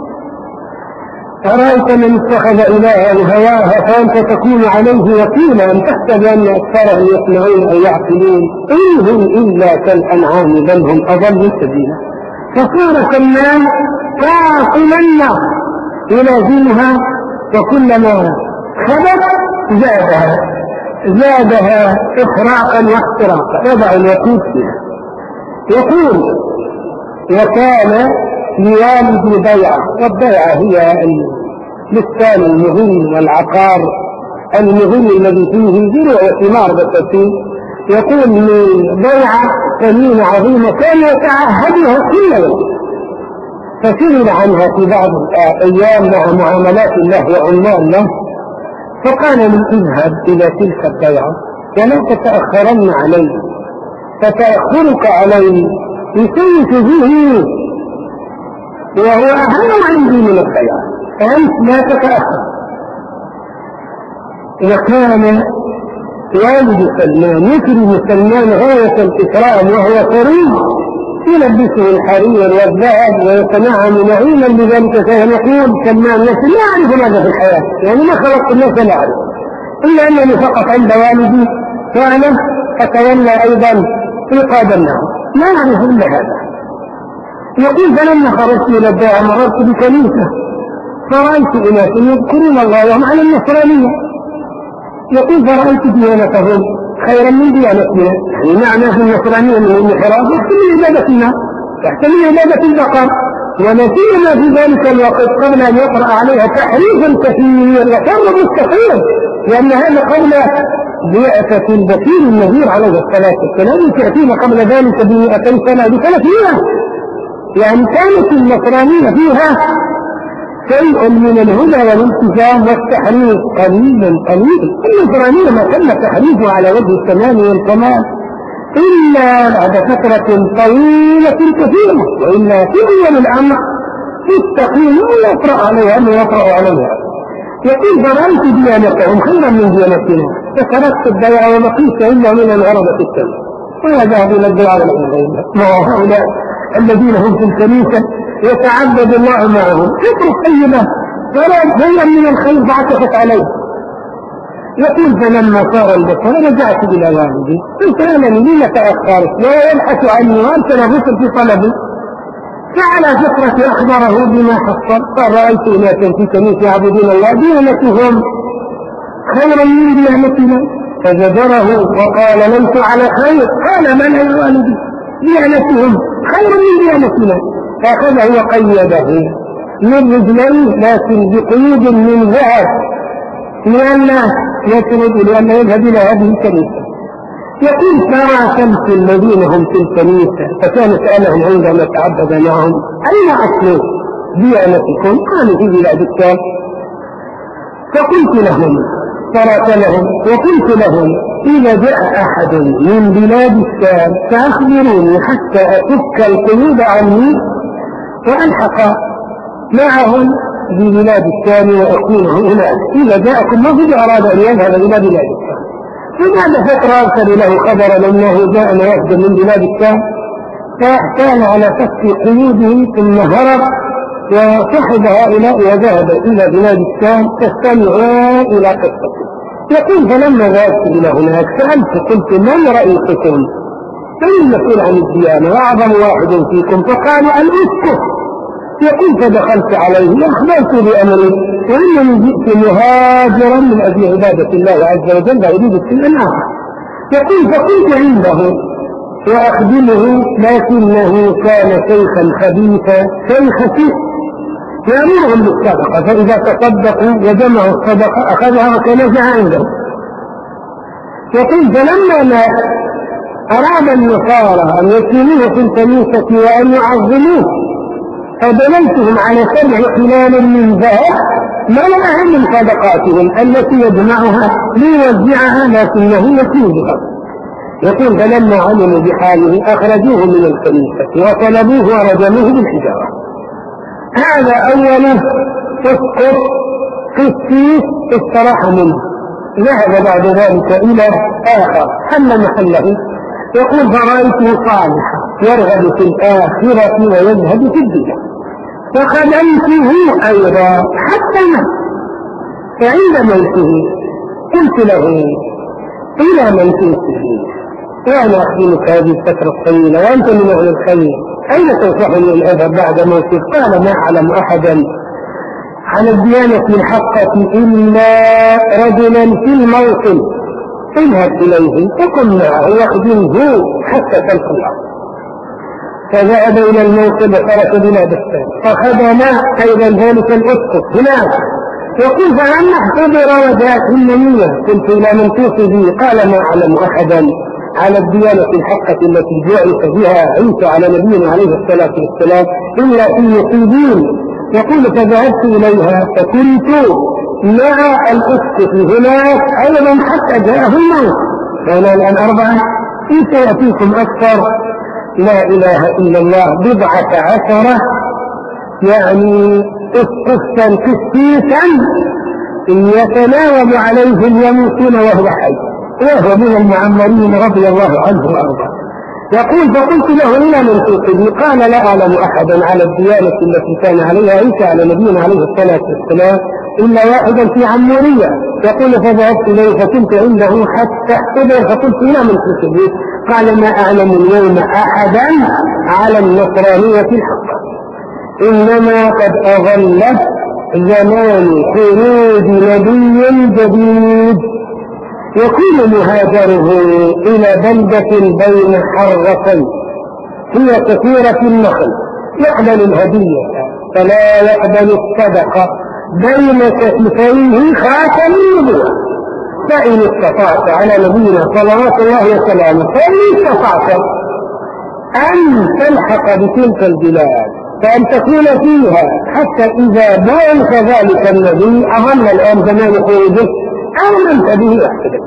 أرأيت من اتخذ إلها هواها فأنت تكون عليه وكيلا أن تحسب أن أكثرهم يسمعون أو يعقلون إن هم إلا كالأنعام بل هم أضل سبيلا. فصار كالنار كاكلا النار يلازمها وكلما خبت زادها زادها إخراقا واختراقا يضع الوقود فيها. يقول: وكان لوالد بيعة، والبيعة هي البستان المهم والعقار المهم الذي فيه زرع وثمار بالترتيب. يقول لبيعة ثمينة عظيمة كان يتعهدها كل يوم، فسئل عنها في بعض الأيام مع معاملات الله وعمال له فقال لي: اذهب إلى تلك البيعة ولا تتأخرن علي، فتأخرك علي يسوس به وهو أهم عندي من البيعة، فأنت لا تتأخر. وكان والد سلمان يكرم سلمان غاية الإكرام وهو كريم، يلبسه الحرير والذهب ويتنعم نعيما بذلك. كان يقول سلمان: لا أعرف ماذا في الحياة، يعني ما خلقت الناس لا أعرف إلا أنني فقط عند والدي فأنا أتولى أيضا رقاب النار، لا أعرف إلا هذا. يقول: فلما خرجت إلى الداعي مررت بكنيسة فرأيت أناس يذكرون الله وهم على النصرانية. يقول: فرأيت ديانتهم خيرا من ديانتنا، يعني معناه النصرانية من الانحراف يحتمل عبادة الناس، يحتمل عبادة البقر، ونسينا في ذلك الوقت قبل أن يقرأ عليها تحريفا كثير وكان مستحيل، لأن هذا قبل بعثة البشير النذير عليه الصلاة والسلام تأتينا قبل ذلك بمئتين سنة بثلاثين، يعني كانت النصرانية فيها شيء من الهدى والالتزام والتحريف قليلا قليلا. النصرانية ما تم تحريفه على وجه التمام والكمال إلا بعد فترة طويلة كثيرة، وإلا في أول الأمر تستقيم ويقرأ عليها ويقرأ عليها. يقول: فرأيت ديانتهم خيرا من ديانتنا فتركت البيع وبقيت إلا من الغربة السماء ويذهب إلى الدعاء والعبادة مع هؤلاء الذين هم في الكنيسة يتعبد الله معهم. فكرة طيبة فلا خيرا من الخير فعكفت عليه. يقول: فلما صار البصر رجعت إلى والدي فسألني: لما تأخرت ولا يبحث عني وأنت نغصت في طلبي؟ فعلى فكرة أخبره بما حصل. قال: رأيت أناسا في كنيسة يعبدون الله ديانتهم خيرا من ديانتنا، فزجره وقال: ليس على خير. قال: من يا والدي؟ ديانتهم خير من ديانتنا. فأخذه وقيده من رجليه لكن بقيود من ذهب لأنه يسرد لأنه يذهب إلى هذه الكنيسة. يقول: ترى شمس الذين هم في الكنيسة فكان سألهم عندما تعبد معهم: أين أصل ديانتكم؟ قالوا: في بلاد الشام. فقلت لهم فراسلهم وقلت لهم: إذا جاء أحد من بلاد الشام فأخبروني حتى أفك القيود عني وألحق معهم ببلاد الشام وأكون هناك. إذا جاءكم مفد أراد أن يذهب إلى بلاد الشام. فبعد فترة أرسل له خبرا أنه جاء وفد من بلاد الشام فكان على فك قيوده ثم هرب وصحب هؤلاء وذهب إلى بلاد الشام تستمعوا إلى قصته. يقول فلما ذهبت إلى هناك سألت قلت من رئيسكم؟ من المسؤول عن الديانة وأعظم واحد فيكم؟ فقالوا الأسقف. يقول فدخلت عليه أخبرت بأمري وإنني جئت مهاجرا من أجل عبادة الله عز وجل وأريد السنة الآخر. يقول فكنت عنده وأخدمه لكنه كان شيخا خبيثا شيخ فيه يأمرهم بالصدقة، فإذا تصدقوا وجمعوا الصدقة أخذها وكنزها عنده. يقول فلما مات أراد النصارى أن يكونوه في الكنيسة وأن يعظموه فدللتهم على سبع حلال من ذهب ملأها من صدقاتهم التي يجمعها ليوزعها لكنه يكيدها. يقول فلما علموا بحاله أخرجوه من الكنيسة وطلبوه ورجموه بالحجارة. هذا أوله اسقط قسيس استراح منه. ذهب بعد ذلك إلى آخر حل محله. يقول فرأيته صالحا يرغب في الآخرة ويزهد في الدنيا فخدمته أيضا حتى مات. فعند موته قلت له إلى من تنسيه وأنا أخدمك هذه الفترة الطويلة وأنت من أهل الخير أين تنصحني أن أذهب بعد موتك؟ قال ما أعلم أحدا على الديانة الحقة إلا رجلا في الموطن اذهب إليه وكن معه واخدمه حتى تلقى الله. فذهب إلى الموطن وترك بلاد الشام فخدم أيضا ذلك الأسقف هناك. يقول فلما احتضر وجاءت النية قلت إلى من توصي به؟ قال ما أعلم أحدا على الديانة الحقة التي بعث بها عيسى على نبينا عليه الصلاة والسلام إلا في يقيدين. يقول فذهبت إليها فكنت مع الأسقف هناك أيضا حتى جاءه الموت. فأنا الآن أربعة إن سيأتيكم أكثر لا إله إلا الله بضعة عشرة يعني أسقفا قسيسا يتناوب عليهم يموتون وهو حي وهو من المعمرين رضي الله عنه وأرضاه. يقول فقلت له إلى من توقدني؟ قال لا أعلم أحدا على الديانة التي كان عليها عيسى على نبينا عليه الصلاة والسلام إلا واحدا في عمورية. يقول فذهبت إليه فكنت عنده حتى احتضر فقلت إلى من توقدني؟ قال ما أعلم اليوم أحدا على النصرانية الحقة إنما قد أظل زمان خروج نبي جديد يكون مهاجره إلى بلدة بين حرتين هي كثيرة النخل يقبل الهدية فلا يقبل الصدقة بين كتفيه خاتم النبوة. فإن استطعت على نبينا صلوات الله وسلامه فإن استطعت أن تلحق بتلك البلاد فأن تكون فيها حتى إذا بعث ذلك النبي أظل الآن زمان خروجه آمنت به أحسن.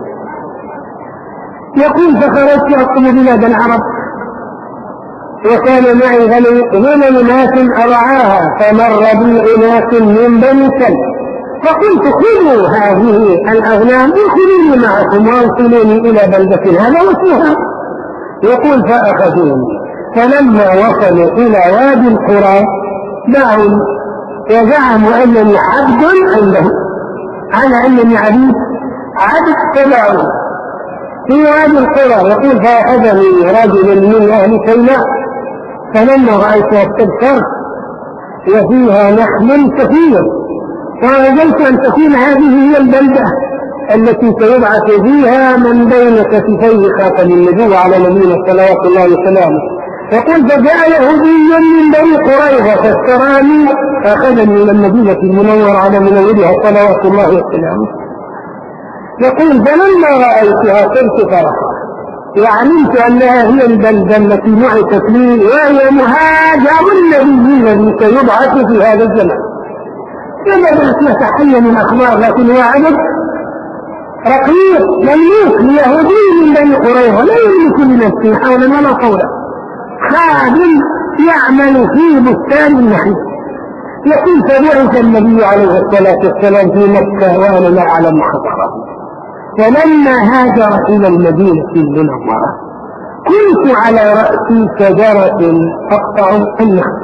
يقول فخرجت أطلب بلاد العرب وكان معي غنم ناس أرعاها فمر بي أناس من بني كلب فقلت خذوا هذه الأغنام وخذوني معكم وانقلوني إلى بلدة هذا واسمها. يقول فأخذوني فلما وصلوا إلى وادي القرى دعوا وزعموا أنني عبد عنده على أنني عبيد عبد تبعوا في وادي القرى. يقول فأخذني رجل من أهل سيناء فلما رأيت استبصرت وفيها نخل كثير فرجلت أن تكون هذه هي البلدة التي سيبعث فيها من بين كتفيه خاتم النبوة على نبينا صلوات الله وسلامه. يقول فجاء يهودي من بني قريظة فاشتراني فأخذني إلى المدينة المنورة على منورها صلوات الله وسلامه. يقول فلما رأيتها صرت فرحا وعلمت أنها هي البلدة التي بعثت لي وهي مهاجر النبي الذي سيبعث في هذا الزمان. كما بدأت حيا من أخبار لكن هو عدد رقيق مملوك ليهودي من بني قريظة لا يملك لنفسه حولا ولا قولا خادم يعمل في بستان النخيل. يقول فبعث النبي عليه الصلاة والسلام في مكة وأنا لا أعلم خطره. فلما هاجر إلى المدينة المنورة كنت على رأس شجرة أقطع النخل،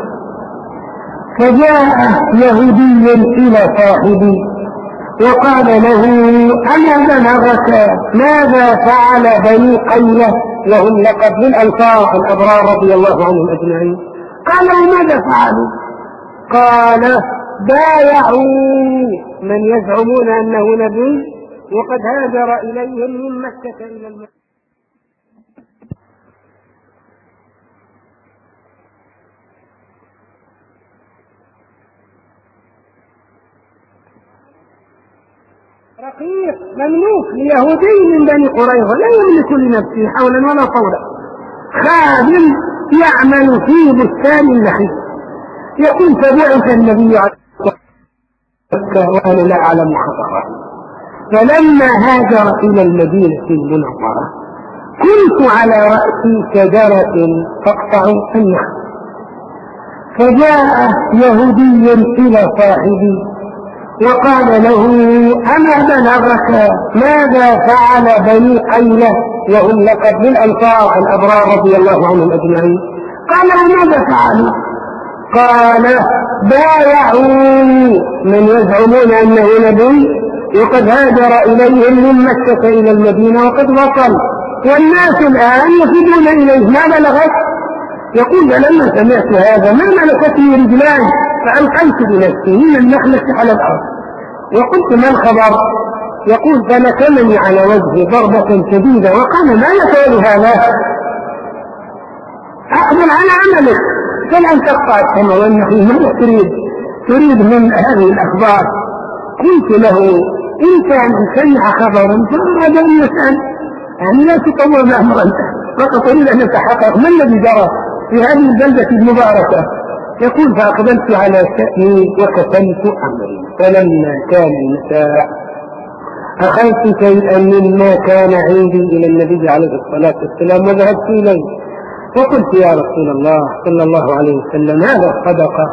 فجاء يهودي إلى صاحبي وقال له: أما بلغك ماذا فعل بني قيلة وهم لقب للأنصار الأبرار رضي الله عنهم أجمعين؟ قال: وماذا فعلوا؟ قال: بايعوا من يزعمون أنه نبي وقد هاجر إليهم من مكة إلى المدينة. رقيق مملوك ليهودي من بني قريظة لا يملك لنفسه حولا ولا طولا، خادم يعمل في بستان النخيل. يقول: فبعث النبي عليه الصلاة والسلام وأنا لا أعلم خطره، فلما هاجر إلى المدينة المنورة كنت على رأس شجرة تقطع النخل، فجاء يهودي إلى صاحبي وقال له: أما بلغك ماذا فعل بني قيلة وهم لقب للأنصار الأبرار رضي الله عنهم أجمعين؟ قال: وماذا فعلوا؟ قال: بايعوا من يزعمون أنه نبي وقد هاجر إليهم من مكة إلى المدينة وقد وصل، والناس الآن يفدون إليه. ما بلغت؟ يقول: لما سمعت هذا ما ملكتني رجلان فألقيت بنفسي من النخلة على الأرض وقلت: ما الخبر؟ يقول: فلكمني على وجهي ضربة شديدة وقال: ما لك هذا؟ أقبل على عملك، فلن تقطع السماء والنخيل، ماذا تريد؟ تريد من هذه الأخبار؟ قلت له: إن كان سمع خبرا فأراد أن يسأل، يعني لا تطور الأمر أنت، فقط أريد أن يتحقق ما الذي جرى في هذه البلدة المباركة. يقول: فأقبلت على شأني وكتمت أمري، فلما كان المساء أخذت شيئا مما كان عندي إلى النبي عليه الصلاة والسلام وذهبت إليه وقلت: يا رسول الله صلى الله عليه وسلم، هذا صدقة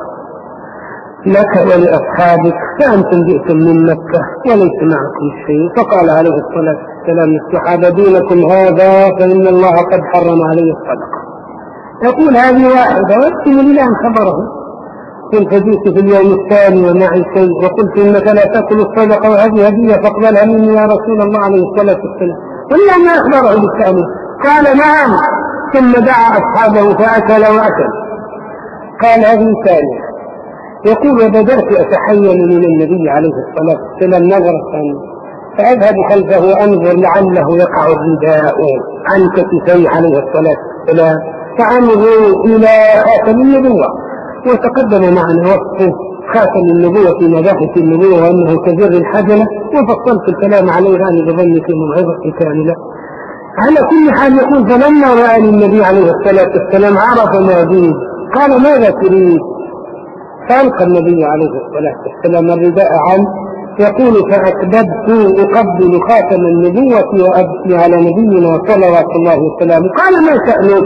لك ولأصحابك، فأنتم جئتم من مكة وليس معكم شيء. فقال عليه الصلاة والسلام للصحابة: دينكم هذا فإن الله قد حرم عليه الصدقة. يقول: هذه واحدة، ويكتم لي أن خبره. قلت: جئت في اليوم الثاني ومعي شيء وقلت: إنك لا تأكل الصدقة وهذه هدية فاقبلها مني يا رسول الله عليه الصلاة والسلام. ولما أخبره بالثاني قال: نعم. ثم دعا أصحابه فأكل وأكل. قال: هذه ثانية. يقول: وبدأت أتحين من النبي عليه الصلاة والسلام نظرة فأذهب خلفه وأنظر لعله يقع الرداء عن كتفيه عليه الصلاة والسلام، فأنظر إلى خاتم النبوة. وتقدم معنا وصف خاتم النبوة في مباحث النبوة وأنه كزر الحجلة، وفصلت الكلام عليه رأني بظني في موعظة كاملة. على كل حال يقول: فلما رأني النبي عليه الصلاة والسلام عرف ما بي، قال: ماذا تريد؟ فألقى النبي عليه الصلاة والسلام الرداء عنه. يقول: فأكبدت أقبل خاتم النبوة وأبكي على نبينا صلوات الله وسلامه. قال: ما شأنك؟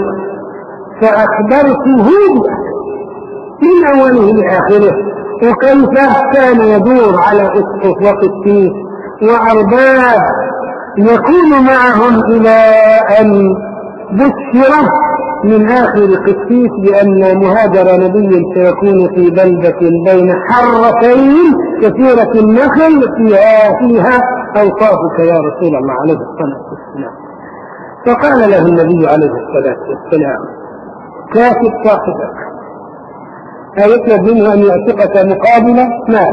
فأخبرته من أوله لآخره وكيف كان يدور على أسقف وقسيس وأرباب يكون معهم إلى أن بشر من آخر قسيس بأن مهاجر نبي سيكون في بلدة بين حرتين كثيرة النخل فيها فيها أوصافك يا رسول الله عليه الصلاة والسلام. فقال له النبي عليه الصلاة والسلام: كاتب صاحبك فيطلب منه أن يعتقك مقابل مال.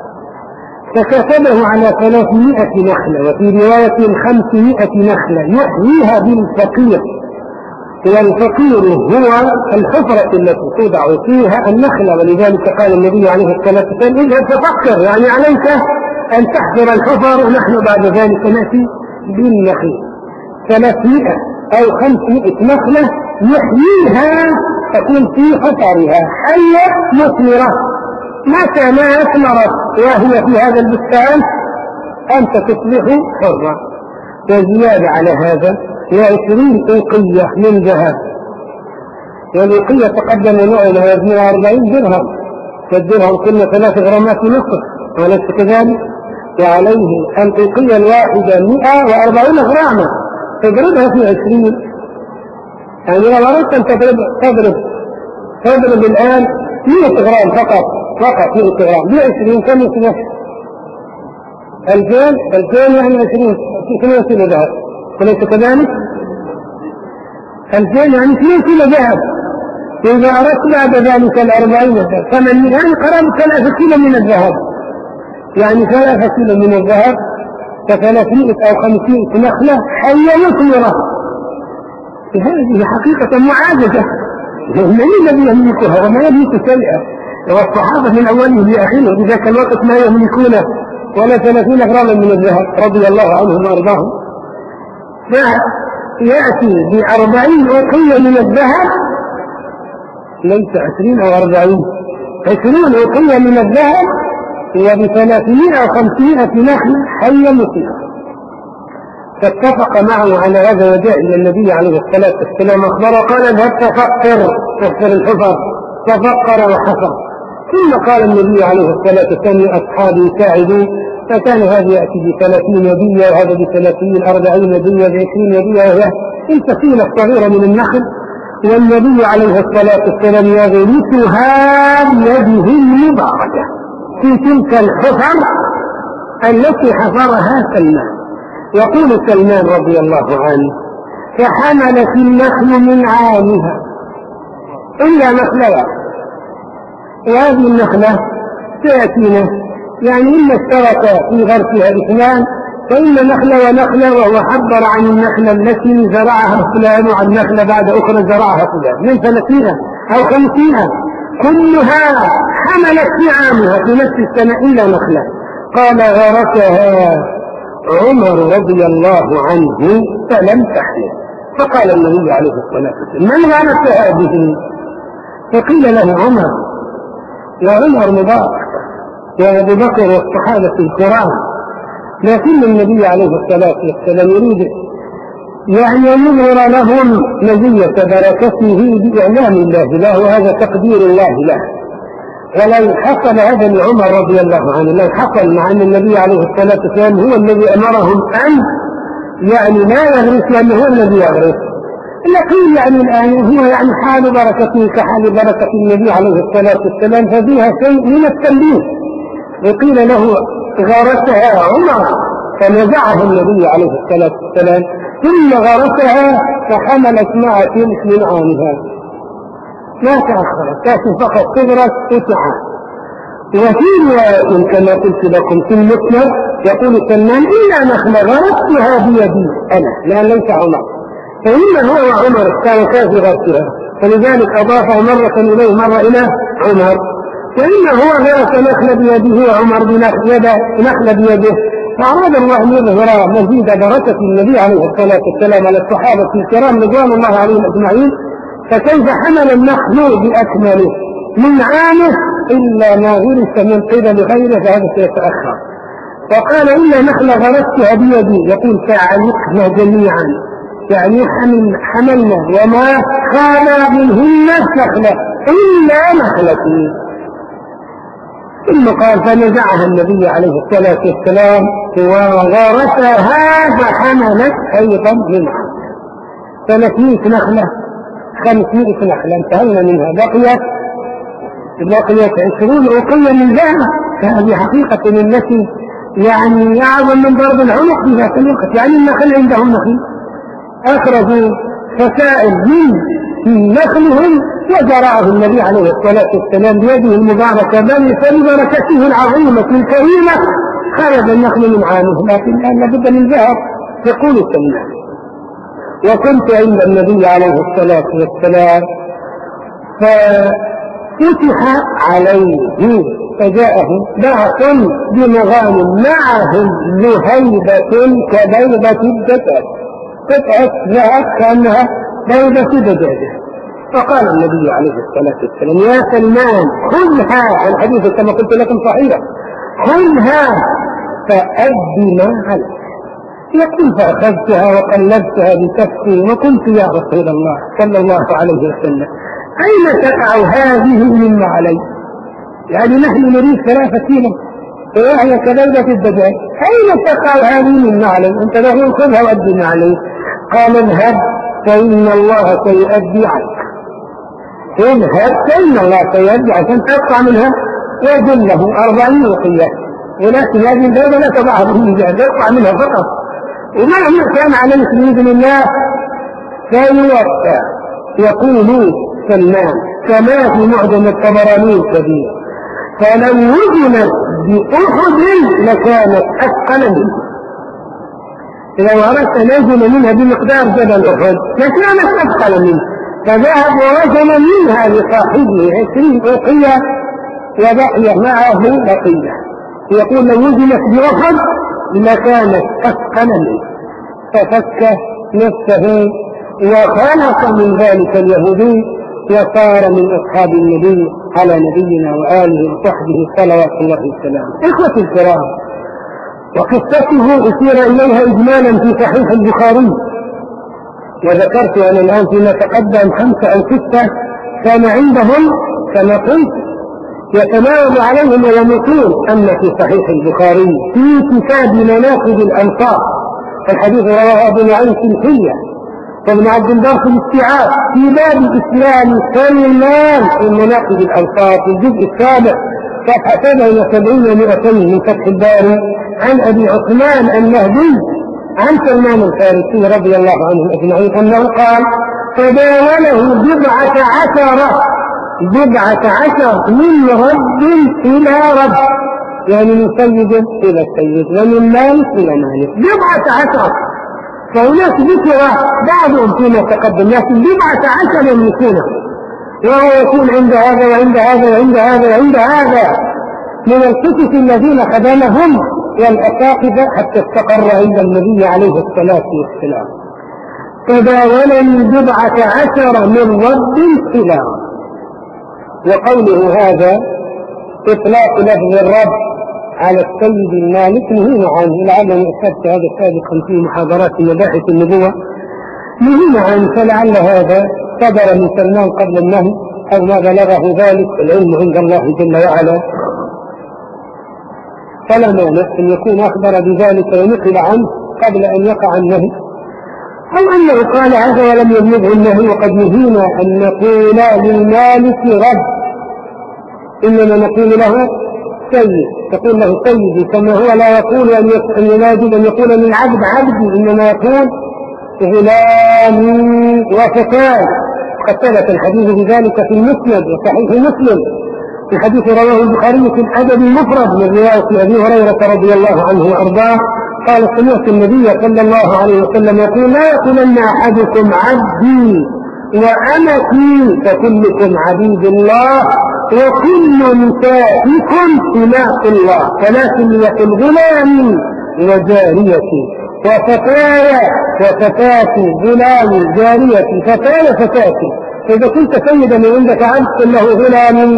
فكتبه على ثلاثمائة نخلة، وفي رواية خمسمائة نخلة يحييها بالفقير، والفقير هو الحفرة التي توضع فيها النخلة. ولذلك قال النبي عليه الصلاة والسلام: إذا تفكر يعني عليك أن تحفر الحفر، ونحن بعد ذلك نأتي بالنخل. ثلاثمائة أو خمسمائة نخلة يحييها تكون في حفرها حية مثمرة، متى ما أثمرت وهي في هذا البستان أنت تصبح حرة. وزيادة على هذا وعشرين أوقية من ذهب، والأوقية تقدم نوعها اثنين وأربعين درهم، فالدرهم كله ثلاث غرامات ونصف، وليس كذلك؟ وعليه الأوقية الواحدة مئة وأربعين غراما، تضربها في عشرين يعني لو أردت أن تضرب تضرب تضرب الآن مئة غرام فقط فقط مئة غرام بعشرين كم يصبح؟ ألفين ألفين يعني عشرين اثنين كيلو ذهب، وليس كذلك؟ ألفين يعني اثنين كيلو ذهب. إذا أردت بعد ذلك الأربعين ثمن يعني قرابة ثلاثة كيلو من الذهب، يعني ثلاثة كيلو من الذهب كثلاثمائة أو خمسين نخلة حية مثمرة. هذه حقيقة معاجزة، من الذي يملكها وما يملك شيئا؟ والصحابة من أولهم لآخرهم بذاك الوقت ما يملكونه ولا ثلاثين غراما من الذهب رضي الله عنهم وأرضاهم. فيأتي بأربعين أوقية من الذهب، ليس عشرين أو أربعين، عشرين أوقية من الذهب وبثلاثمائة أو خمسمائة نخلة حية مثمرة. فاتفق معه على هذا وجاء إلى النبي عليه الصلاة والسلام أخبره قال اذهب تفكر تفكر الحفر، تفكر وحفر. ثم قال النبي عليه الصلاة والسلام لأصحابه ساعدوا، فكان هذا يأتي بثلاثين يدية وهذا بثلاثين أربعين يدية بعشرين يدية، وهي الفصيلة الصغيرة من النخل. والنبي عليه الصلاة والسلام يغرسها بيده المباركة في تلك الحفر التي حفرها سلمان. يقول سلمان رضي الله عنه فحملت النخل من عامها إلا نخلها، وهذه النخلة تأتينا يعني إما اشترك في غرسها اثنان، فإن نخلة ونخلة، وهو حضر عن النخلة التي زرعها فلان وعن نخلة بعد أخرى زرعها فلان من ثلاثين أو خمسين كلها حملت في عامها في نفس السنة إلا نخلة. قال غرسها عمر رضي الله عنه فلم تحمل. فقال النبي عليه الصلاة والسلام من غرس هذه؟ فقيل له عمر. يا عمر مبارك يا أبو بكر والصحابة الكرام. لكن النبي عليه الصلاة والسلام يريد يعني يظهر لهم مزية بركته بإعلام الله له، وهذا تقدير الله له. ولو حصل هذا لعمر رضي الله عنه، لو حصل مع أن النبي عليه الصلاة والسلام هو الذي أمرهم أن يعني لا يغرس لأنه هو الذي يغرس، لكن يعني الآن هو يعني حال بركته كحال بركة النبي عليه الصلاة والسلام، ففيها شيء من التنبيه. وقيل له غرسها عمر فنزعها النبي عليه الصلاة والسلام ثم غرسها فحملت مع تلك من عامها ما تأخرت، لكن فقط تغرس تسعة. وفي رواية كما قلت لكم في المسند يقول سلمان إلا نخلة غرستها بيدي أنا لا ليس عمر، فإن هو وعمر كان كافي غرسها، فلذلك أضافه مرة إليه مرة إلى عمر. وإن هو غرس نخلة بيده وعمر بنخلة بيده، فأراد الله أن يظهر مزيد بركة النبي عليه الصلاة والسلام على الصحابة الكرام رضوان الله عليهم أجمعين. فكيف حمل النخل بأكمله من عامه إلا ما غرس من قبل غيره فهذا سيتأخر. فقال إلا نخل غرستها بيدي، يقول فعلقنا جميعا يعني حمل حملنا وما خان منهن نخلة إلا نخلتي. ثم قال فنزعها النبي عليه الصلاة والسلام وغرسها فحملت أيضا من عام ثلاثمائة نخلة خمسمائة نخلة انتهينا منها، بقيت بقيت عشرون أوقية من ذهب. فهذه حقيقة التي يعني أعظم من ضرب العنق في ذاك الوقت. يعني النخل عندهم نخل أخرجوا فسائل من نخلهم وزرعه النبي عليه الصلاة والسلام بيده المباركة، بل فلبركته العظيمة الكريمة خرج النخل من عامه، لكن الآن لابد من ذهب. يقول سلمان وكنت عند النبي عليه الصلاة والسلام ففتح عليه فجاءه بعث بمغانم معهم لهيبة كبيضة الدجاج، قطعة ذهب كأنها بيضة دجاجة. فقال النبي عليه الصلاة والسلام يا سلمان خذها، الحديث كما قلت لكم صحيح، خذها فأدي ما عليك. يقول فأخذتها وقلبتها بكفي وقلت يا رسول الله صلى الله عليه وسلم أين تقع هذه مما علي؟ يعني نحن نريد ثلاثة كيلو وهي كبيضة الدجاج، أين تقع هذه مما علي؟ أنت تقول خذها وأدي ما عليك. قال اذهب فإن الله سيؤدي عنك. اذهب فإن الله سيؤدي عشان تقطع منها ويدله أربعين وقية، ولكن هذه الدولة لا تضعها بالميزان، تقطع منها فقط. ومهما كان عليك بإذن الله سيوفى. يقول سلمان كما في معجم الطبراني الكبير: فلو وزنت بأحد لكانت أثقل منه. لو أردت أن ينزل منها بمقدار جبل أحد لكانت أثقل منه، فذهب ووزن منها لصاحبه عشرين أوقية وبقي معه بقية. يقول لو وزنت بأحد لكانت أثقل منه، ففك نفسه وخلص من ذلك اليهودي وصار من أصحاب النبي على نبينا وآله وصحبه صلوات الله وسلامه. إخوة الكرام، وقصته أشير إليها إجمالا في صحيح البخاري، وذكرت أنا الآن فيما تقدم خمسة أو ستة كان عندهم كما قلت يتناوب عليهم ويموتون. أن في صحيح البخاري في كتاب مناقب الأنصار، الحديث رواه أبو نعيم في الحلية وابن عبد البر في الاستيعاب في باب إسلام سلمان في مناقب الأنصار في الجزء السابع صفحة سبع وسبعين ومئتين من فتح الباري عن أبي عثمان النهدي عن سلمان الفارسي رضي الله عنه أجمعين أنه قال: تداوله بضعة عشر بضعة عشر من رب إلى رب، يعني من سيد إلى سيد ومن مالك إلى مالك، بضعة عشر. فهناك ذكر بعضهم فيما تقدم، لكن بضعة عشر يملكونه، وهو يكون عند هذا وعند هذا وعند هذا وعند هذا من القصص الذين خدمهم والأساقفة حتى استقر عند النبي عليه الصلاة والسلام. تداولني بضعة عشر من رب إلى رب. وقوله هذا إطلاق لفظ الرب على السيد المالك نهينا عنه، لعله أخذت هذا سابقا في محاضرات مباحث النبوة، نهينا عنه، فلعل هذا صدر من سلمان قبل النهي أو ما بلغه ذلك، العلم عند الله جل وعلا، فلا مانع أن يكون أخبر بذلك ونقل عنه قبل أن يقع النهي، أو أنه قال هذا ولم يبلغه النهي. وقد نهينا أن نقول للمالك رب، إنما نقول له سيد، تقول له سيدي، كما هو لا يقول أن ينادي أن يقول للعبد عبدي، إنما يقول غلامي وفتاي. قد ثبت الحديث بذلك في المسند وصحيح مسلم، في حديث رواه البخاري في الأدب المفرد من رواية أبي هريرة رضي الله عنه وأرضاه قال: سمعت النبي صلى الله عليه وسلم يقول: لا يقولن أحدكم عبدي وأمتي، فكلكم عبيد الله وكل نسائكم إماء الله، ولكن ليقل غلامي وجاريتي وفتاي وفتاتي، غلامي جاريتي فتاي فتاتي. إذا كنت سيدا وعندك عبد قل له غلامي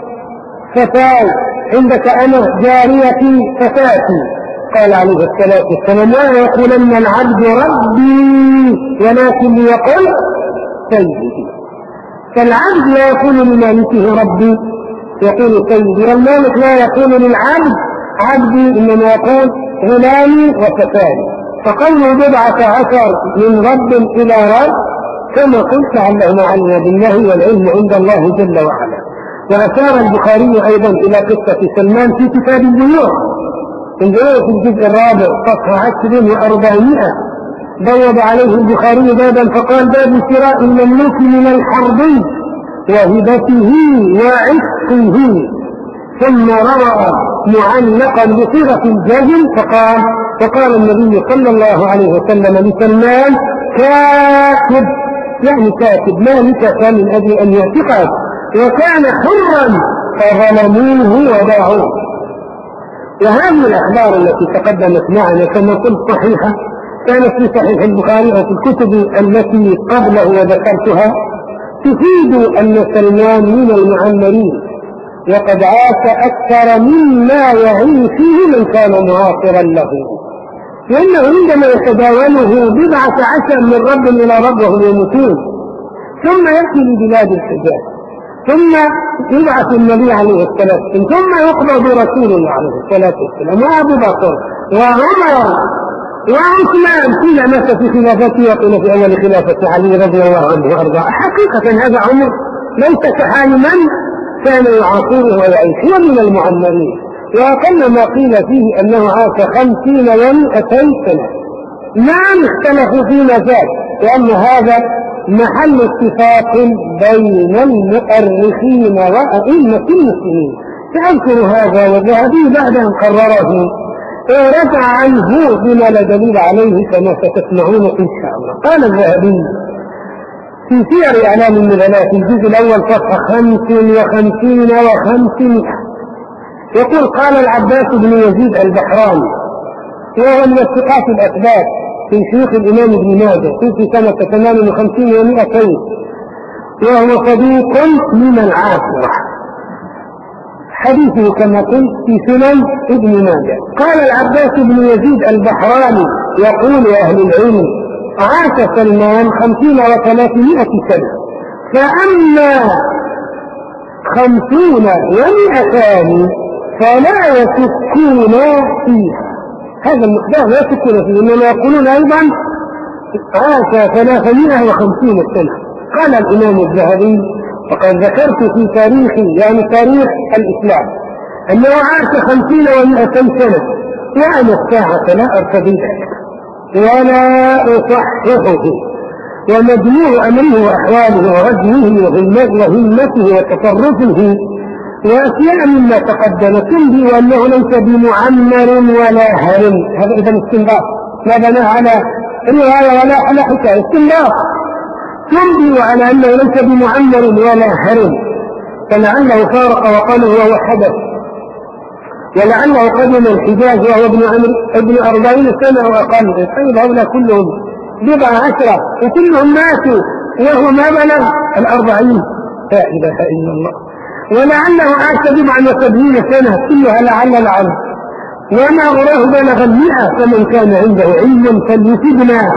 فتاي، عندك أنا جاريتي فتاتي. قال عليه الصلاة والسلام: لا يقولن العبد ربي ولكن ليقل سيدي. فالعبد لا يقول لمالكه ربي، يقول سيدي، والمالك لا يقول للعبد عبدي، إنما يقول غلامي وفتاي. فقوله بضعة عشر من رب إلى رب كما قلت لعله علم بالله والعلم عند الله جل وعلا. وأشار البخاري أيضا إلى قصة سلمان في كتاب البيوع، البيوع في الجزء الرابع صفحة عشر وأربعمائة، بوب عليه البخاري بابا فقال: باب شراء المملوك من الحربي وهبته وعتقه، ثم روى معلقا بصيغة الجزم فقال: فقال النبي صلى الله عليه وسلم لسلمان: كاتب، يعني كاتب مالكة من أجل أن يعتقه، وكان حرا فظلموه وباعوه. وهذه الأخبار التي تقدمت معنا كما قلت صحيحة، كانت في صحيح البخاري أو في الكتب التي قبله وذكرتها، تفيد أن سلمان من المعمرين، وقد عاش أكثر مما يعيش فيه من كان معاصرا له، لأنه عندما يتداوله بضعة عشر من رب إلى رب وهم يموتون، ثم يأتي لبلاد الحجاز، ثم يبعث النبي عليه الصلاة والسلام، ثم يقبض رسول الله عليه الصلاة والسلام، وأبو بكر وعمر وعثمان قيل مات في خلافته وقيل في أول خلافة علي رضي الله عنه وأرضاه. حقيقة هذا عمر ليس كحال من كان يعاصره ويعيش، ومن المعمرين، وأقل ما قيل فيه أنه عاش خمسين ومئتين سنة. نعم اختلفوا فيما ذاك، لأن هذا محل اتفاق بين المؤرخين وأئمة المسلمين. سأذكر هذا والذهبي بعد أن قرره ورجع عنه بما لا دليل عليه كما ستسمعون إن شاء الله. قال الذهبي في سير إعلام النبلاء في الجزء الأول صفحة خمس وخمسين وخمسمائة يقول: قال العباس بن يزيد البحراني، وهو من الثقات الأثبات في شيوخ الإمام ابن ماجه في سنة ثمان وخمسين ومئتين، وهو صديق من العاشرة، حديثه كما قلت في سنن ابن ماجه. قال العباس بن يزيد البحراني يقول أهل العلم: عاش سلمان خمسين وثلاثمائة سنة، فأما خمسون ومئتان فلا يشكون فيها. هذا المقدار لا يشكون فيه، إنما يقولون أيضا عاش ثلاثمائة وخمسين سنة. قال الإمام الذهبي: وقد ذكرت في تاريخي يعني تاريخ الإسلام أنه عاش خمسين ومئتين سنة، وأنا الساعة لا أرتضي ذلك ولا أصححه، ومجموع أمره وأحواله ورجله وهمته وتصرفه وأشياء مما تقدم تنبي أنه ليس بمعمر ولا هرم. هذا إذا استنباط لا بناه على رواية ولا على حكاية، استنباط تنبي على أنه ليس بمعمر ولا هرم، فلعله فارق وقال وهو حدث، ولعله قدم الحجاز وهو ابن عمر ابن أربعين سنة وأقل. طيب هؤلاء كلهم بضع عشرة وكلهم ماتوا وهو ما بلغ الأربعين، لا إله إلا الله. ولعله عاش بضعا وسبعين سنة كلها لعل لعل، وما غراه بلغ المئة، فمن كان عنده علم فليفدنا.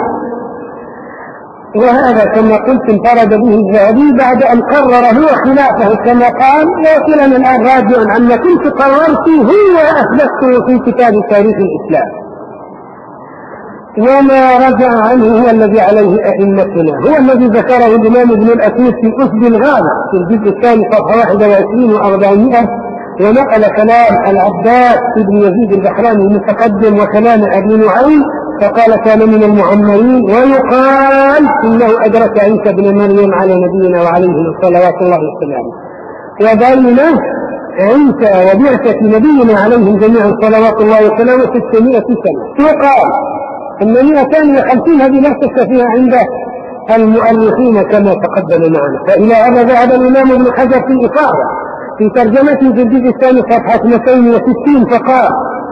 وهذا كما قلت انفرد به الذهبي بعد أن قرر هو خلافه كما قال، وكلنا الآن راجع عما كنت قررته وأثبته في كتاب تاريخ الإسلام، وما رجع عنه هو الذي عليه أئمتنا، هو الذي ذكره الإمام ابن الأثير في أسد الغابة في الجزء الثاني صفحة واحد وعشرين وأربعمائة، ونقل كلام العباس بن يزيد البحراني المتقدم وكلام أبي نعيم، فقال كان من المعمرين، ويقال إنه أدرك عيسى بن مريم على نبينا وعليه صلوات الله وسلامه، وبين عيسى وبعثة نبينا عليهم جميعا صلوات الله وسلامه ستمائة سنة. وقال أن مئتين وخمسين هذه لا شك فيها عند المؤرخين كما تقدم معنا. فإلى هذا ذهب الإمام ابن حجر في إصابة في ترجمته في الجزء الثاني صفحة اثنتين وستين، فقال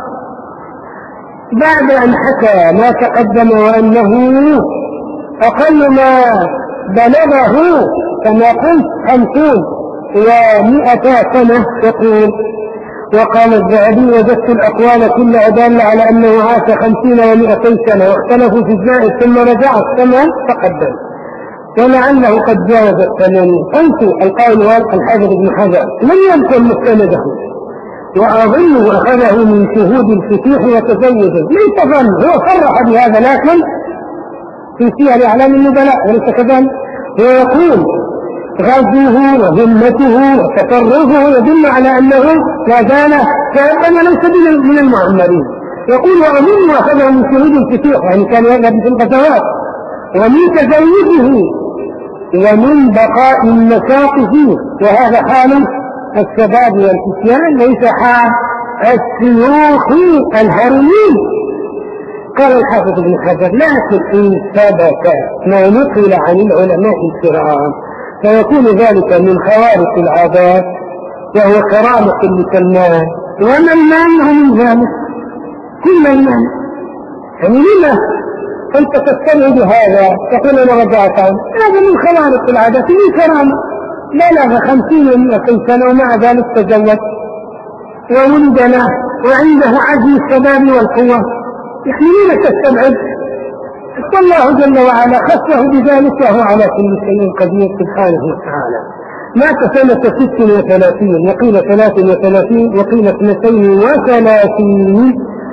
بعد أن حكى ما تقدم وأنه أقل ما بلغه كما قلت خمسون ومئة سنة، يقول: وقال الذهبي: وجدت الأقوال كلها دالة على أنه عاش خمسين ومئتين سنة، واختلفوا في الزائد ثم رجعت كما تقدم، ولعله قد جاوز الثمانين. قلت القائل الحافظ ابن حجر لم يذكر مستنده، وأظنه أخذه من شهود الفتوح وتزوجه، ليس ظن، هو صرح بهذا لكن في سير أعلام النبلاء وليس كذلك. ويقول غزوه وهمته وتصرفه يدل على أنه لا زال كأنه ليس من المعمرين. يقول وأظنه أخذه من شهود الفتوح، يعني كان يذهب في الغزوات، ومن تزوجه ومن بقاء النشاط فيه، وهذا حال الشباب والفتيان ليس حال الشيوخ الهرمين. قال الحافظ ابن حجر: لكن إن ثبت ما نقل عن العلماء الكرام فيكون ذلك من خوارق العادات، وهو كرامة لسلمان، ومن مانع من ذلك كل المانع. يعني لما أنت تستبعد هذا تقول أنا رجعت عنه؟ هذا من خوارق العادات، من كرامة. بلغ خمسين ومئتين سنة ومع ذلك تزوج وولد له وعنده عزم الشباب والقوة، يحملون تستبعد. والله جل وعلا خصه بذلك وهو على كل شيء قدير سبحانه وتعالى. مات سنة ست وثلاثين، وقيل ثلاث وثلاثين، وقيل اثنتين وثلاثين،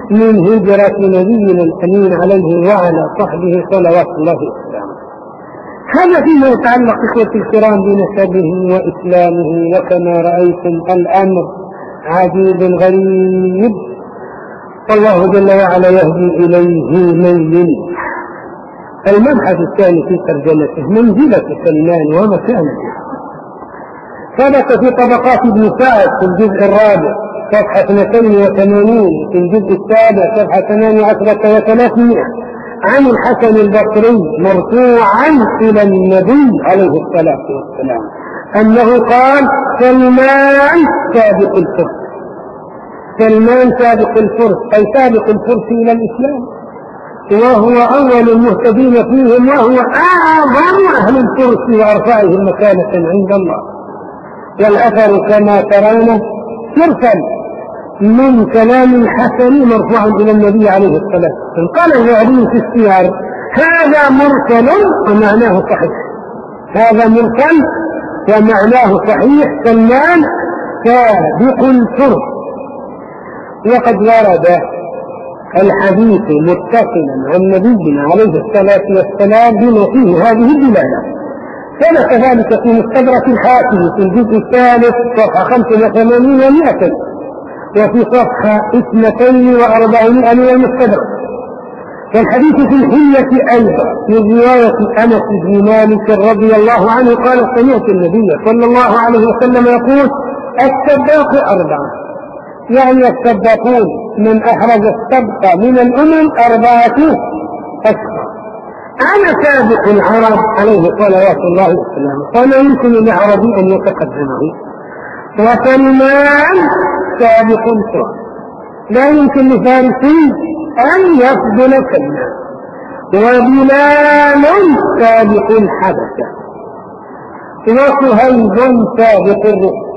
من هجرة نبينا الأمين عليه وعلى صحبه صلوات الله وسلامه. هذا فيما يتعلق إخوتي الكرام بنسبه وإسلامه. وكما رأيتم الأمر عجيب غريب، والله جل وعلا يهدي إليه من ينيب. المبحث الثاني في ترجمته منزلة سلمان ومكانته. ثبت في طبقات ابن سعد في الجزء الرابع صفحة اثنين وثمانين، في الجزء السابع صفحة ثمان عشرة وثلاثمائة، عن الحسن البصري مرفوعا إلى النبي عليه الصلاة والسلام أنه قال: سلمان سابق الفرس. سلمان سابق الفرس أي سابق الفرس إلى الإسلام، وهو أول المهتدين فيهم، وهو أعظم أهل الفرس وأرفعهم مكانة عند الله. والأثر كما ترون مرسل من كلام الحسن مرفوعا إلى النبي عليه الصلاة والسلام. قال الذهبي في السير: هذا مرسل ومعناه صحيح. هذا مرسل ومعناه صحيح. سلمان سابق الفرس. وقد ورد الحديث متصلا عن نبينا عليه الصلاة والسلام بما فيه هذه الدلالة. ثبت ذلك في مستدرك الحاكم في الجزء الثالث صفحة خمسة وثمانين ومئة، وفي صفحة اثنتين وأربعمائة من المستدرك. والحديث في الحلية أيضا من رواية أنس بن مالك رضي الله عنه قال: سمعت النبي صلى الله عليه وسلم يقول: السباق أربعة، يعني السباقون من أحرز السبق من الأمم أربعة أشهر. أنا سابق العرب عليه صلوات الله وسلامه، فلا يمكن لعربي أن يتقدمه. وسلمان سابق الفرس، لا يمكن لفارسي أن يفضل سلمان. وبلال سابق الحبشة، وصهيب سابق الرسل.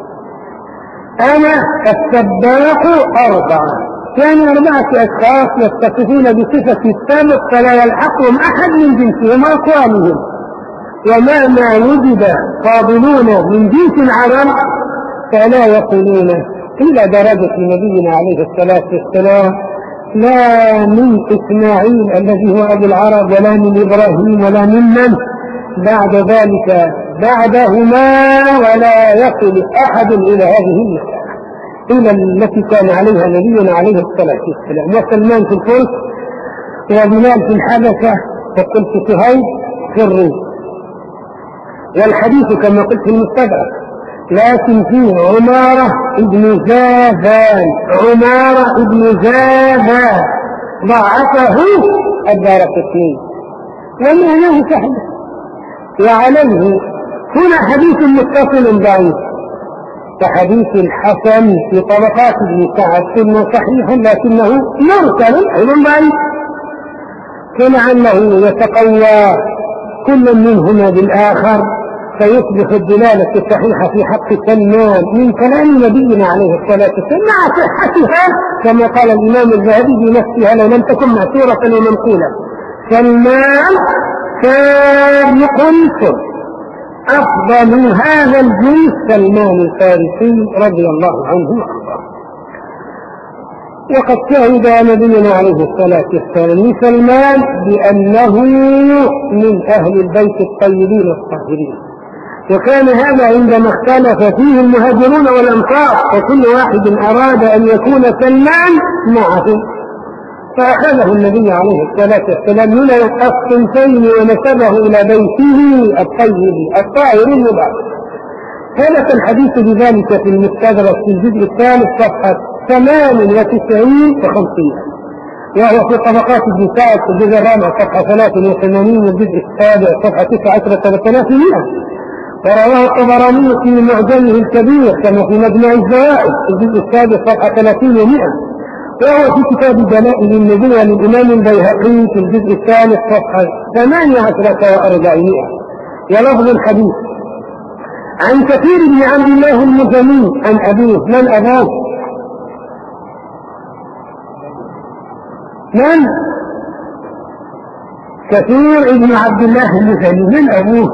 أنا السباق أربعة، كانوا أربعة أشخاص يتصفون بصفة السابق فلا يلحقهم أحد من جنسهم وأقوامهم. وما ما وجد فاضلون من جنس العرب فلا يقولون إلى درجة نبينا عليه الصلاة والسلام: لا من إسماعيل الذي هو أبو العرب، ولا من إبراهيم، ولا من من بعد ذلك بعدهما، ولا يصل أحد إلى هذه المسألة إلى التي كان عليها نبينا عليه الصلاة والسلام. وسلمان في الفرس، وبلال في الحبشة، وقلت صهيب في الروم. والحديث كما قلت في المستدرك، لكن فيه عمارة ابن زاذان. عمارة ابن زاذان ضعفه الدارقطني ومعناه صحيح. وعليه هنا حديث متصل ضعيف، كحديث الحسن في طبقات ابن سعد، ثم صحيح لكنه مرسل أيضا ضعيف، فلعله يتقوى كل منهما بالآخر فيصبح الدلالة الصحيحة في حق سلمان من كلام نبينا عليه الصلاة والسلام مع صحتها كما قال الإمام الذهبي بنفسها لو لم تكن معثورة ومنقولة. سلمان سابق الفرس، أفضل هذا الجنس سلمان الفارسي رضي الله عنه وأرضاه. وقد شهد نبينا عليه الصلاة والسلام لسلمان بأنه من أهل البيت الطيبين الطاهرين، وكان هذا عندما اختلف فيه المهاجرون والأنصار، وكل واحد أراد أن يكون سلمان معه، فأخذه النبي عليه الصلاة والسلام من الصنفين ونسبه إلى بيته الطيب الطاهر المبارك. ثبت الحديث بذلك في المستدرك في الجزء الثالث صفحة ثمان وتسعين وخمسين، وهو في طبقات ابن سعد في الجزء الرابع صفحة ثلاث وثمانين والجزء السابع صفحة تسعة عشرة وثلاثمائة. ورواه الطبراني في معجمه الكبير كما في مجمع الزوائد في الجزء السادس صفحة ثلاثين ومئة، وهو في كتاب دلائل النبوة للإمام البيهقي في الجزء الثالث صفحة ثمانية عشرة وأربعمائة. ولفظ الحديث عن كثير بن عبد الله المزني عن أبيه. من أباه؟ من؟ كثير بن عبد الله المزني. من أبوه؟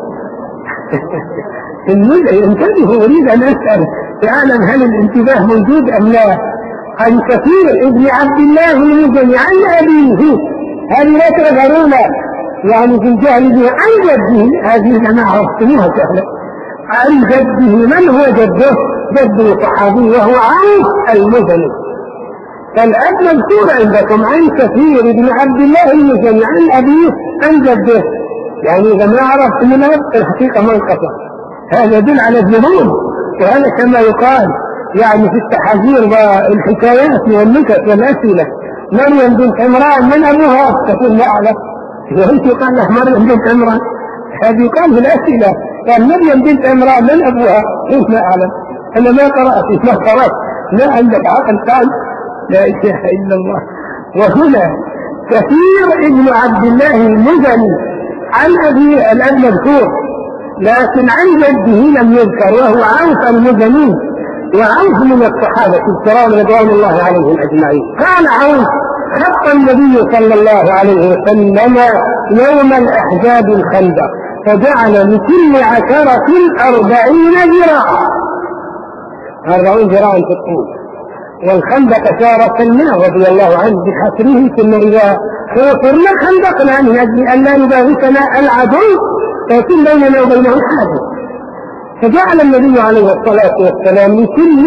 المزني. انتبهوا، أريد أن أسأل تعالى هل الانتباه موجود أم لا؟ عن كثير ابن عبد الله المزني عن أبيه، هذه لا تذكرون يعني في الجهل به عن جده، هذه أنا عرفتموها سهلة. عن جده، من هو جده؟ جده صحابي وهو عوف المزني، فالأب مذكور عندكم عن كثير ابن عبد الله المزني عن أبيه عن جده، يعني إذا ما عرفت من الأب الحقيقة ما انقطع، هذا يدل على الذنوب. وهذا كما يقال يعني في التحذير والحكايات والنكت والأسئلة، مريم بنت عمران من أبوها؟ تقول لا أعلم. وانت يقال له مريم بنت عمران، هذه يقال في الأسئلة، قال مريم بنت عمران من أبوها؟ قلت لا أعلم، أنا ما قرأت ما قرأت، لا عندك عقل قال لا إله إلا الله. وهنا كثير ابن عبد الله المزني عن أبي الأب مذكور، لكن عن جده لم يذكر، وهو عوف المزني، وعوف من الصحابة الكرام رضوان الله عليهم أجمعين. قال عوف: خط النبي صلى الله عليه وسلم يوم الأحزاب الخندق، فجعل لكل عشرة أربعين ذراعا، أربعين ذراعا في الطول. والخندق شارك الماء رضي الله عنه بحسره، ثم إذا حفرنا خندقنا من أجل أن لا يباغتنا العدو فيكون بيننا وبينه حاجز. فجعل النبي عليه الصلاة والسلام لكل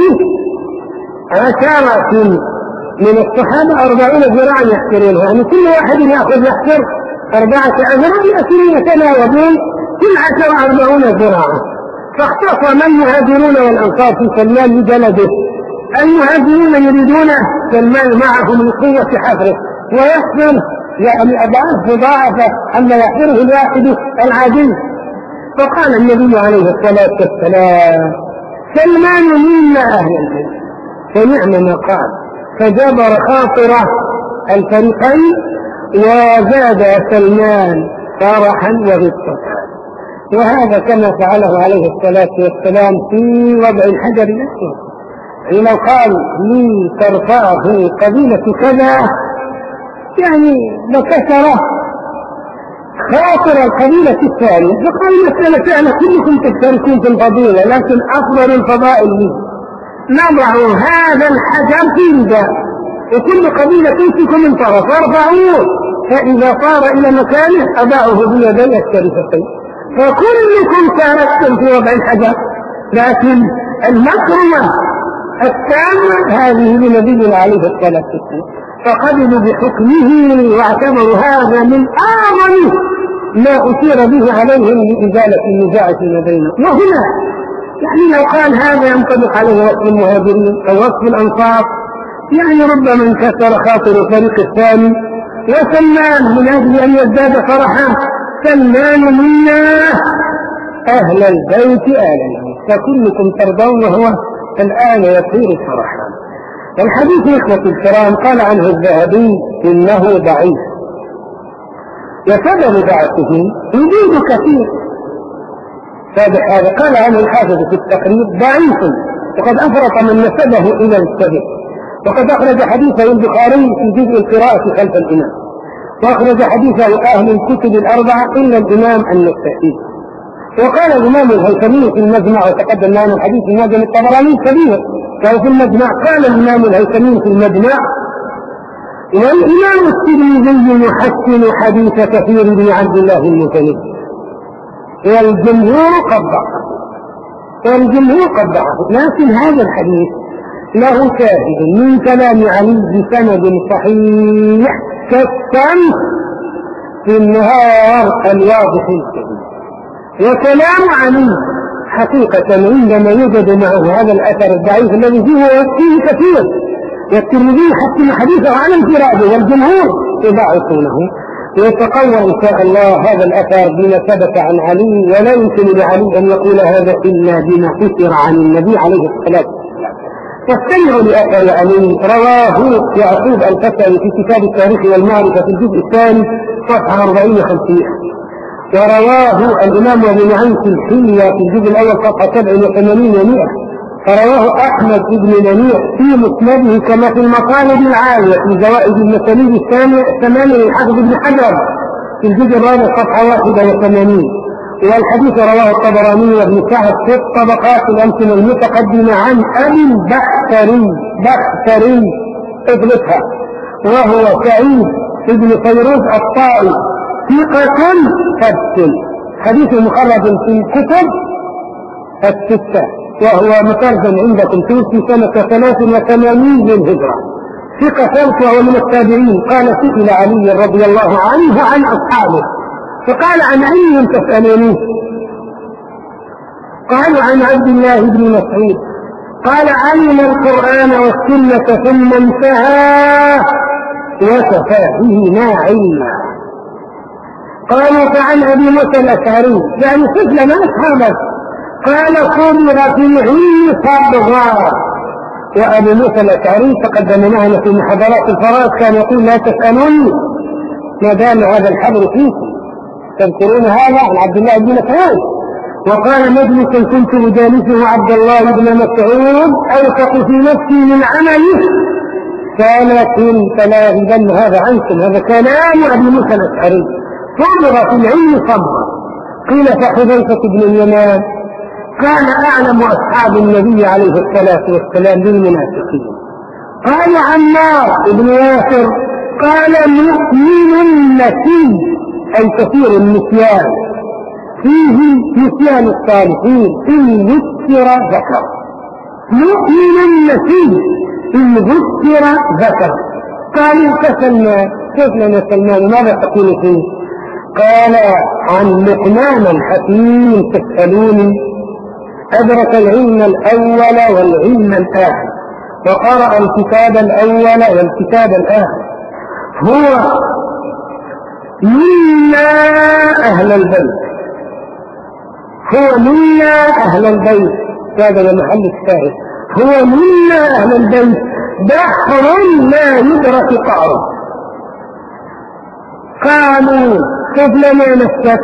عشرة من الصحابة أربعين ذراعا يحفرونها، يعني كل واحد يأخذ يحفر أربعة أذرع يأكلون يتناوبون كل عشر أربعون ذراعا. فاختصم المهاجرون والأنصار في سلمان بجلده. المهاجرون يريدون سلمان معهم من قوة حفره، ويحفر يعني أضعاف مضاعفة أما يحفره الواحد العادي. فقال النبي عليه الصلاة والسلام: سلمان منا أهل البيت، فنعم ما قال، فجبر خاطر الفريقين وزاد سلمان فرحا وغبطة. وهذا كما فعله عليه الصلاة والسلام في وضع الحجر الأسود، حين قال لي ترفعه قبيلة كذا يعني لكسره خاطر القبيلة الثانية، فقال المسألة فعلا كلكم تشتركون في الفضيلة، لكن أفضل الفضائل لي. نضع هذا الحجر في رداء وكل قبيلة تمسك من طرف وارفعوه، فإذا صار إلى مكانه أضعه بيدي الشريفتين، فكلكم شاركتم في وضع الحجر، لكن المكرمة التامة هذه لنبينا عليه الصلاة والسلام، فقبلوا بحكمه واعتبروا هذا من أعظم ما أثير به عليهم لإزالة النزاع فيما بينهم. وهنا يعني لو قال هذا ينطبق عليه وصف المهاجرين أو وصف الأنصار، يعني ربما انكسر خاطر الفريق الثاني. وسلمان من أجل أن يزداد فرحا: سلمان منا أهل البيت آلنا، فكلكم ترضون، وهو الآن يطير فرحا. الحديث إخوة الكرام قال عنه الذهبي إنه ضعيف، وسبب ضعفه وجود كثير. هذا قال عنه الحافظ في التقريب ضعيف، وقد أفرط من نسبه إلى الكذب. وقد أخرج حديثه البخاري في جزء القراءة خلف الإمام، وأخرج حديثه أهل الكتب الأربعة إلا الإمام النسائي. وقال الإمام الهيثمي في المجمع، وتقدم لنا الحديث في معجم الطبراني كبير، وفي المجمع قال الإمام الهيثمي في المجمع: والإمام الترمذي يحسن حديث كثير بن عبد الله المزني، والجمهور قد ضعفه، والجمهور قد ضعفه، لكن هذا الحديث له شاهد من كلام علي بسند صحيح كالشمس في النهار الواضح الكبير. وكلام علي حقيقة عندما يوجد معه هذا الأثر الضعيف الذي فيه فيه كثير، والترمذي يحسن حديثه على انفراده والجمهور يضاعفونه، ويتقوى إن شاء الله هذا الأثر بما ثبت عن علي، ولا يمكن لعلي أن يقول هذا إلا بما أثر عن النبي عليه الصلاة والسلام. واستمعوا لأثر علي رواه يعقوب الفتوي في كتاب التاريخ والمعرفة في الجزء الثاني صفحة أربعين وخمسين، ورواه الإمام أبو نعيم في الحلية في الجزء الأول صفحة سبع وثمانين ومئة، فرواه أحمد بن منيع في مسنده كما في المطالب العالية في زوائد المسانيد الثمانية للحافظ بن حجر في الجزء الرابع صفحة واحدة وثمانين. والحديث رواه الطبراني وابن سعد في الطبقات الأمثلة المتقدمة عن أبي البختري بختري اضبطها، وهو سعيد بن فيروز الطائي ثقة ثبت، حديث مخرج في الكتب الستة، وهو مترجم عندكم توفي سنة ثلاث وثمانين للهجرة، ثقة ثبت وهو من التابعين. قال سئل علي رضي الله عنه عن أصحابه فقال عن أي تسألوني؟ قالوا عن عبد الله بن مسعود. قال علم القرآن والسنة ثم انتهى وكفى به ما علما. قالوا فعن أبي موسى الأشعري يعني صف لنا أصحابك. قال صبر في العلم صبغا. وأبي موسى الأشعري تقدم معنا في محاضرات الفرائض كان يقول لا تسألوني ما دام هذا الحبر فيكم. تذكرون هذا عن عبد الله بن مسعود. وقال مجلس كنت أجالسه عبد الله بن مسعود أوثق في نفسي من عمله فلكن فلا يغيبن هذا عنكم. هذا كلام أبي موسى الأشعري. صبر في العلم صبرا. قيل فحذيفة بن اليمان كان أعلم أصحاب النبي عليه الصلاة والسلام بالمنافقين. قال عمار بن ياسر قال مؤمن نسي أي كثير النسيان فيه نسيان الصالحين إن ذكر ذكر. مؤمن نسي إن ذكر ذكر. قالوا كسلمان كيف لنا سلمان ماذا تقول فيه؟ قال عن لقمان الحكيم تسألوني أدرك العلم الأول والعلم الآخر وقرأ الكتاب الأول والكتاب الآخر. هو منا أهل البيت. هو منا أهل البيت. هذا محل الشاهد. هو منا أهل البيت بحر لا يدرك قعره. قالوا كيف لنا نفسك؟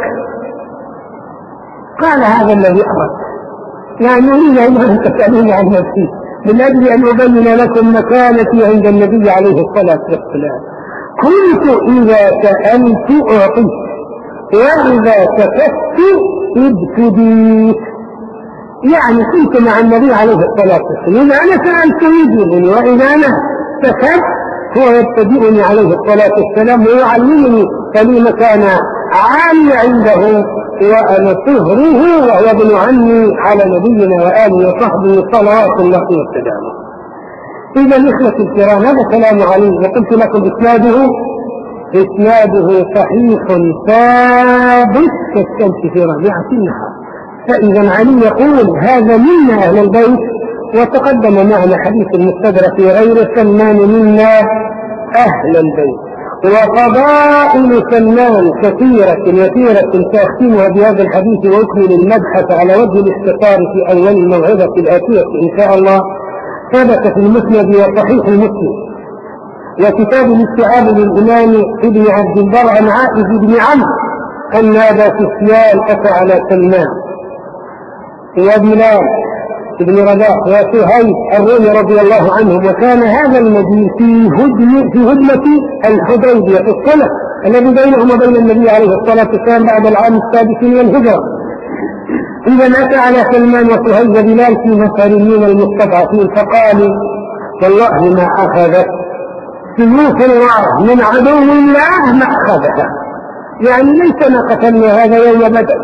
قال هذا الذي أردت يعني أريد أن تسألوني عن نفسي من أجل أن أبين لكم مكانتي عند النبي عليه الصلاة والسلام. كنت إذا سألت أعطيت وإذا سكت ابتديت. يعني كنت مع النبي عليه الصلاة والسلام إذا أنا سألت يجيبني وإذا أنا سكت هو يبتدئني عليه الصلاة والسلام ويعلمني فلي مكان عالي عنده وأنا صهره وهو ابن عمي على نبينا وآله وصحبه صلوات الله وسلامه. إذا الإخوة الكرام هذا كلام علي وقلت لكم إسناده إسناده صحيح ثابت كالشمس في ربيعة النهار. فإذا علي يقول هذا منا أهل البيت. وتقدم معنا حديث المستدرك في غير سلمان منا أهل البيت. وفضائل سلمان كثيرة كثيرة سأختمها بهذا الحديث وأكمل المبحث على وجه الاختصار في أول الموعظة الآتية إن شاء الله. ثبت في المسند وصحيح المسلم وكتاب الاستيعاب للإمام ابن عبد البر عن عائذ بن عمرو أن أبا سفيان أتى على سلمان وبلال بن رباح وسهيل الرومي رضي الله عنهم. وكان هذا المجيء في هدم في هدمة الحديبية في الصلح الذي بينهم وبين النبي عليه الصلاة والسلام بعد العام السادس من الهجرة. إذا أتى على سلمان وسهيل وبلال في نفر من المستضعفين فقالوا والله ما أخذت سيوف الله من عدو الله ما أخذها. يعني ليس ما قتلنا هذا يوم بدر.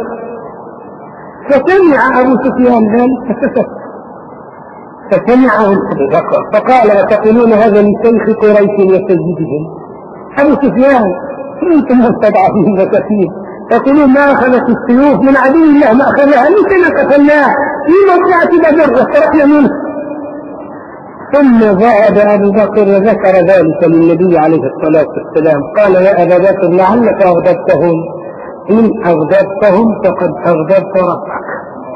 فسمع أبو سفيان ذلك فسكت فسمعه أبو بكر فقال وتقولون هذا من شيخ قريش وسيدهم. أبو سفيان أنتم مستضعفين وكثير تقولون ما أخذت السيوف من عدو الله ما أخذها ليس ما قتلناه في موقعة بدر واسترحنا منه. ثم ذهب أبو بكر وذكر ذلك للنبي عليه الصلاة والسلام. قال يا أبا بكر لعلك أغضبتهم إن أغضبتهم فقد أغضبت ربك.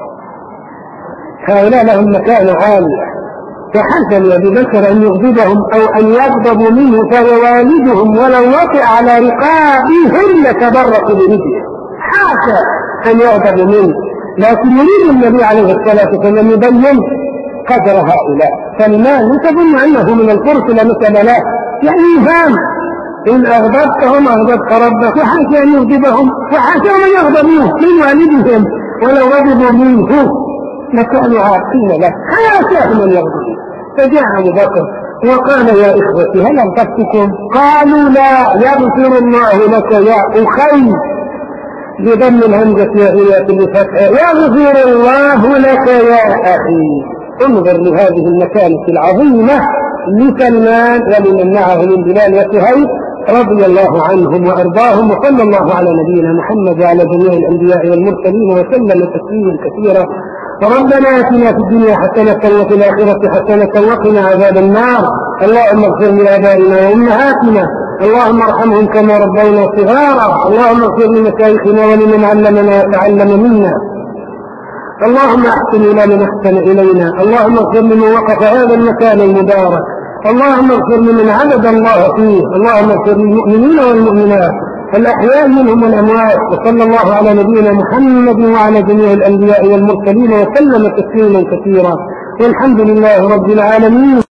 هؤلاء لهم مكان عالي فحسن أبي بكر أن يغضبهم أو أن يغضبوا منه فهو والدهم ولو وقع على رقابهم لتبرق برجله. حاشا أن يغضبوا منه لكن يريد النبي عليه الصلاة والسلام يبين قدر هؤلاء. سلمان تظن أنه من الفرس لمثل له يعني يفهم إن أغضبتهم أغضبت ربك وحاشا أن يغضبهم وحاشا من يغضبوه من والدهم ولو غضبوا منه لكانوا عاقين له حاشا من يغضبوه. فجاء أبو بكر وقال يا إخوتي هل أغضبتكم؟ قالوا لا، يغفر الله لك يا أخي بضم الهمزة وهي بالفتح، يغفر الله لك يا أخي. انظر لهذه المكانة العظيمة لسلمان ولمن معه من بلال وصهيب رضي الله عنهم وأرضاهم، وصلى الله على نبينا محمد وعلى جميع الأنبياء والمرسلين وسلم تسليما كثيرا. ربنا آتنا في الدنيا حسنة وفي الآخرة حسنة وقنا عذاب النار. اللهم اغفر لآبائنا وأمهاتنا، اللهم ارحمهم كما ربونا صغارا، اللهم اغفر لمشايخنا ولمن علمنا وتعلم منا، اللهم احسن إلى من احسن إلينا، اللهم اغفر لمن وقف هذا المكان المبارك، اللهم اغفر لمن عبد الله فيه، اللهم اغفر للمؤمنين والمؤمنات الأحياء منهم والأموات. وصلى الله على نبينا محمد وعلى جميع الأنبياء والمرسلين وسلم تسليما كثيرا، والحمد لله رب العالمين.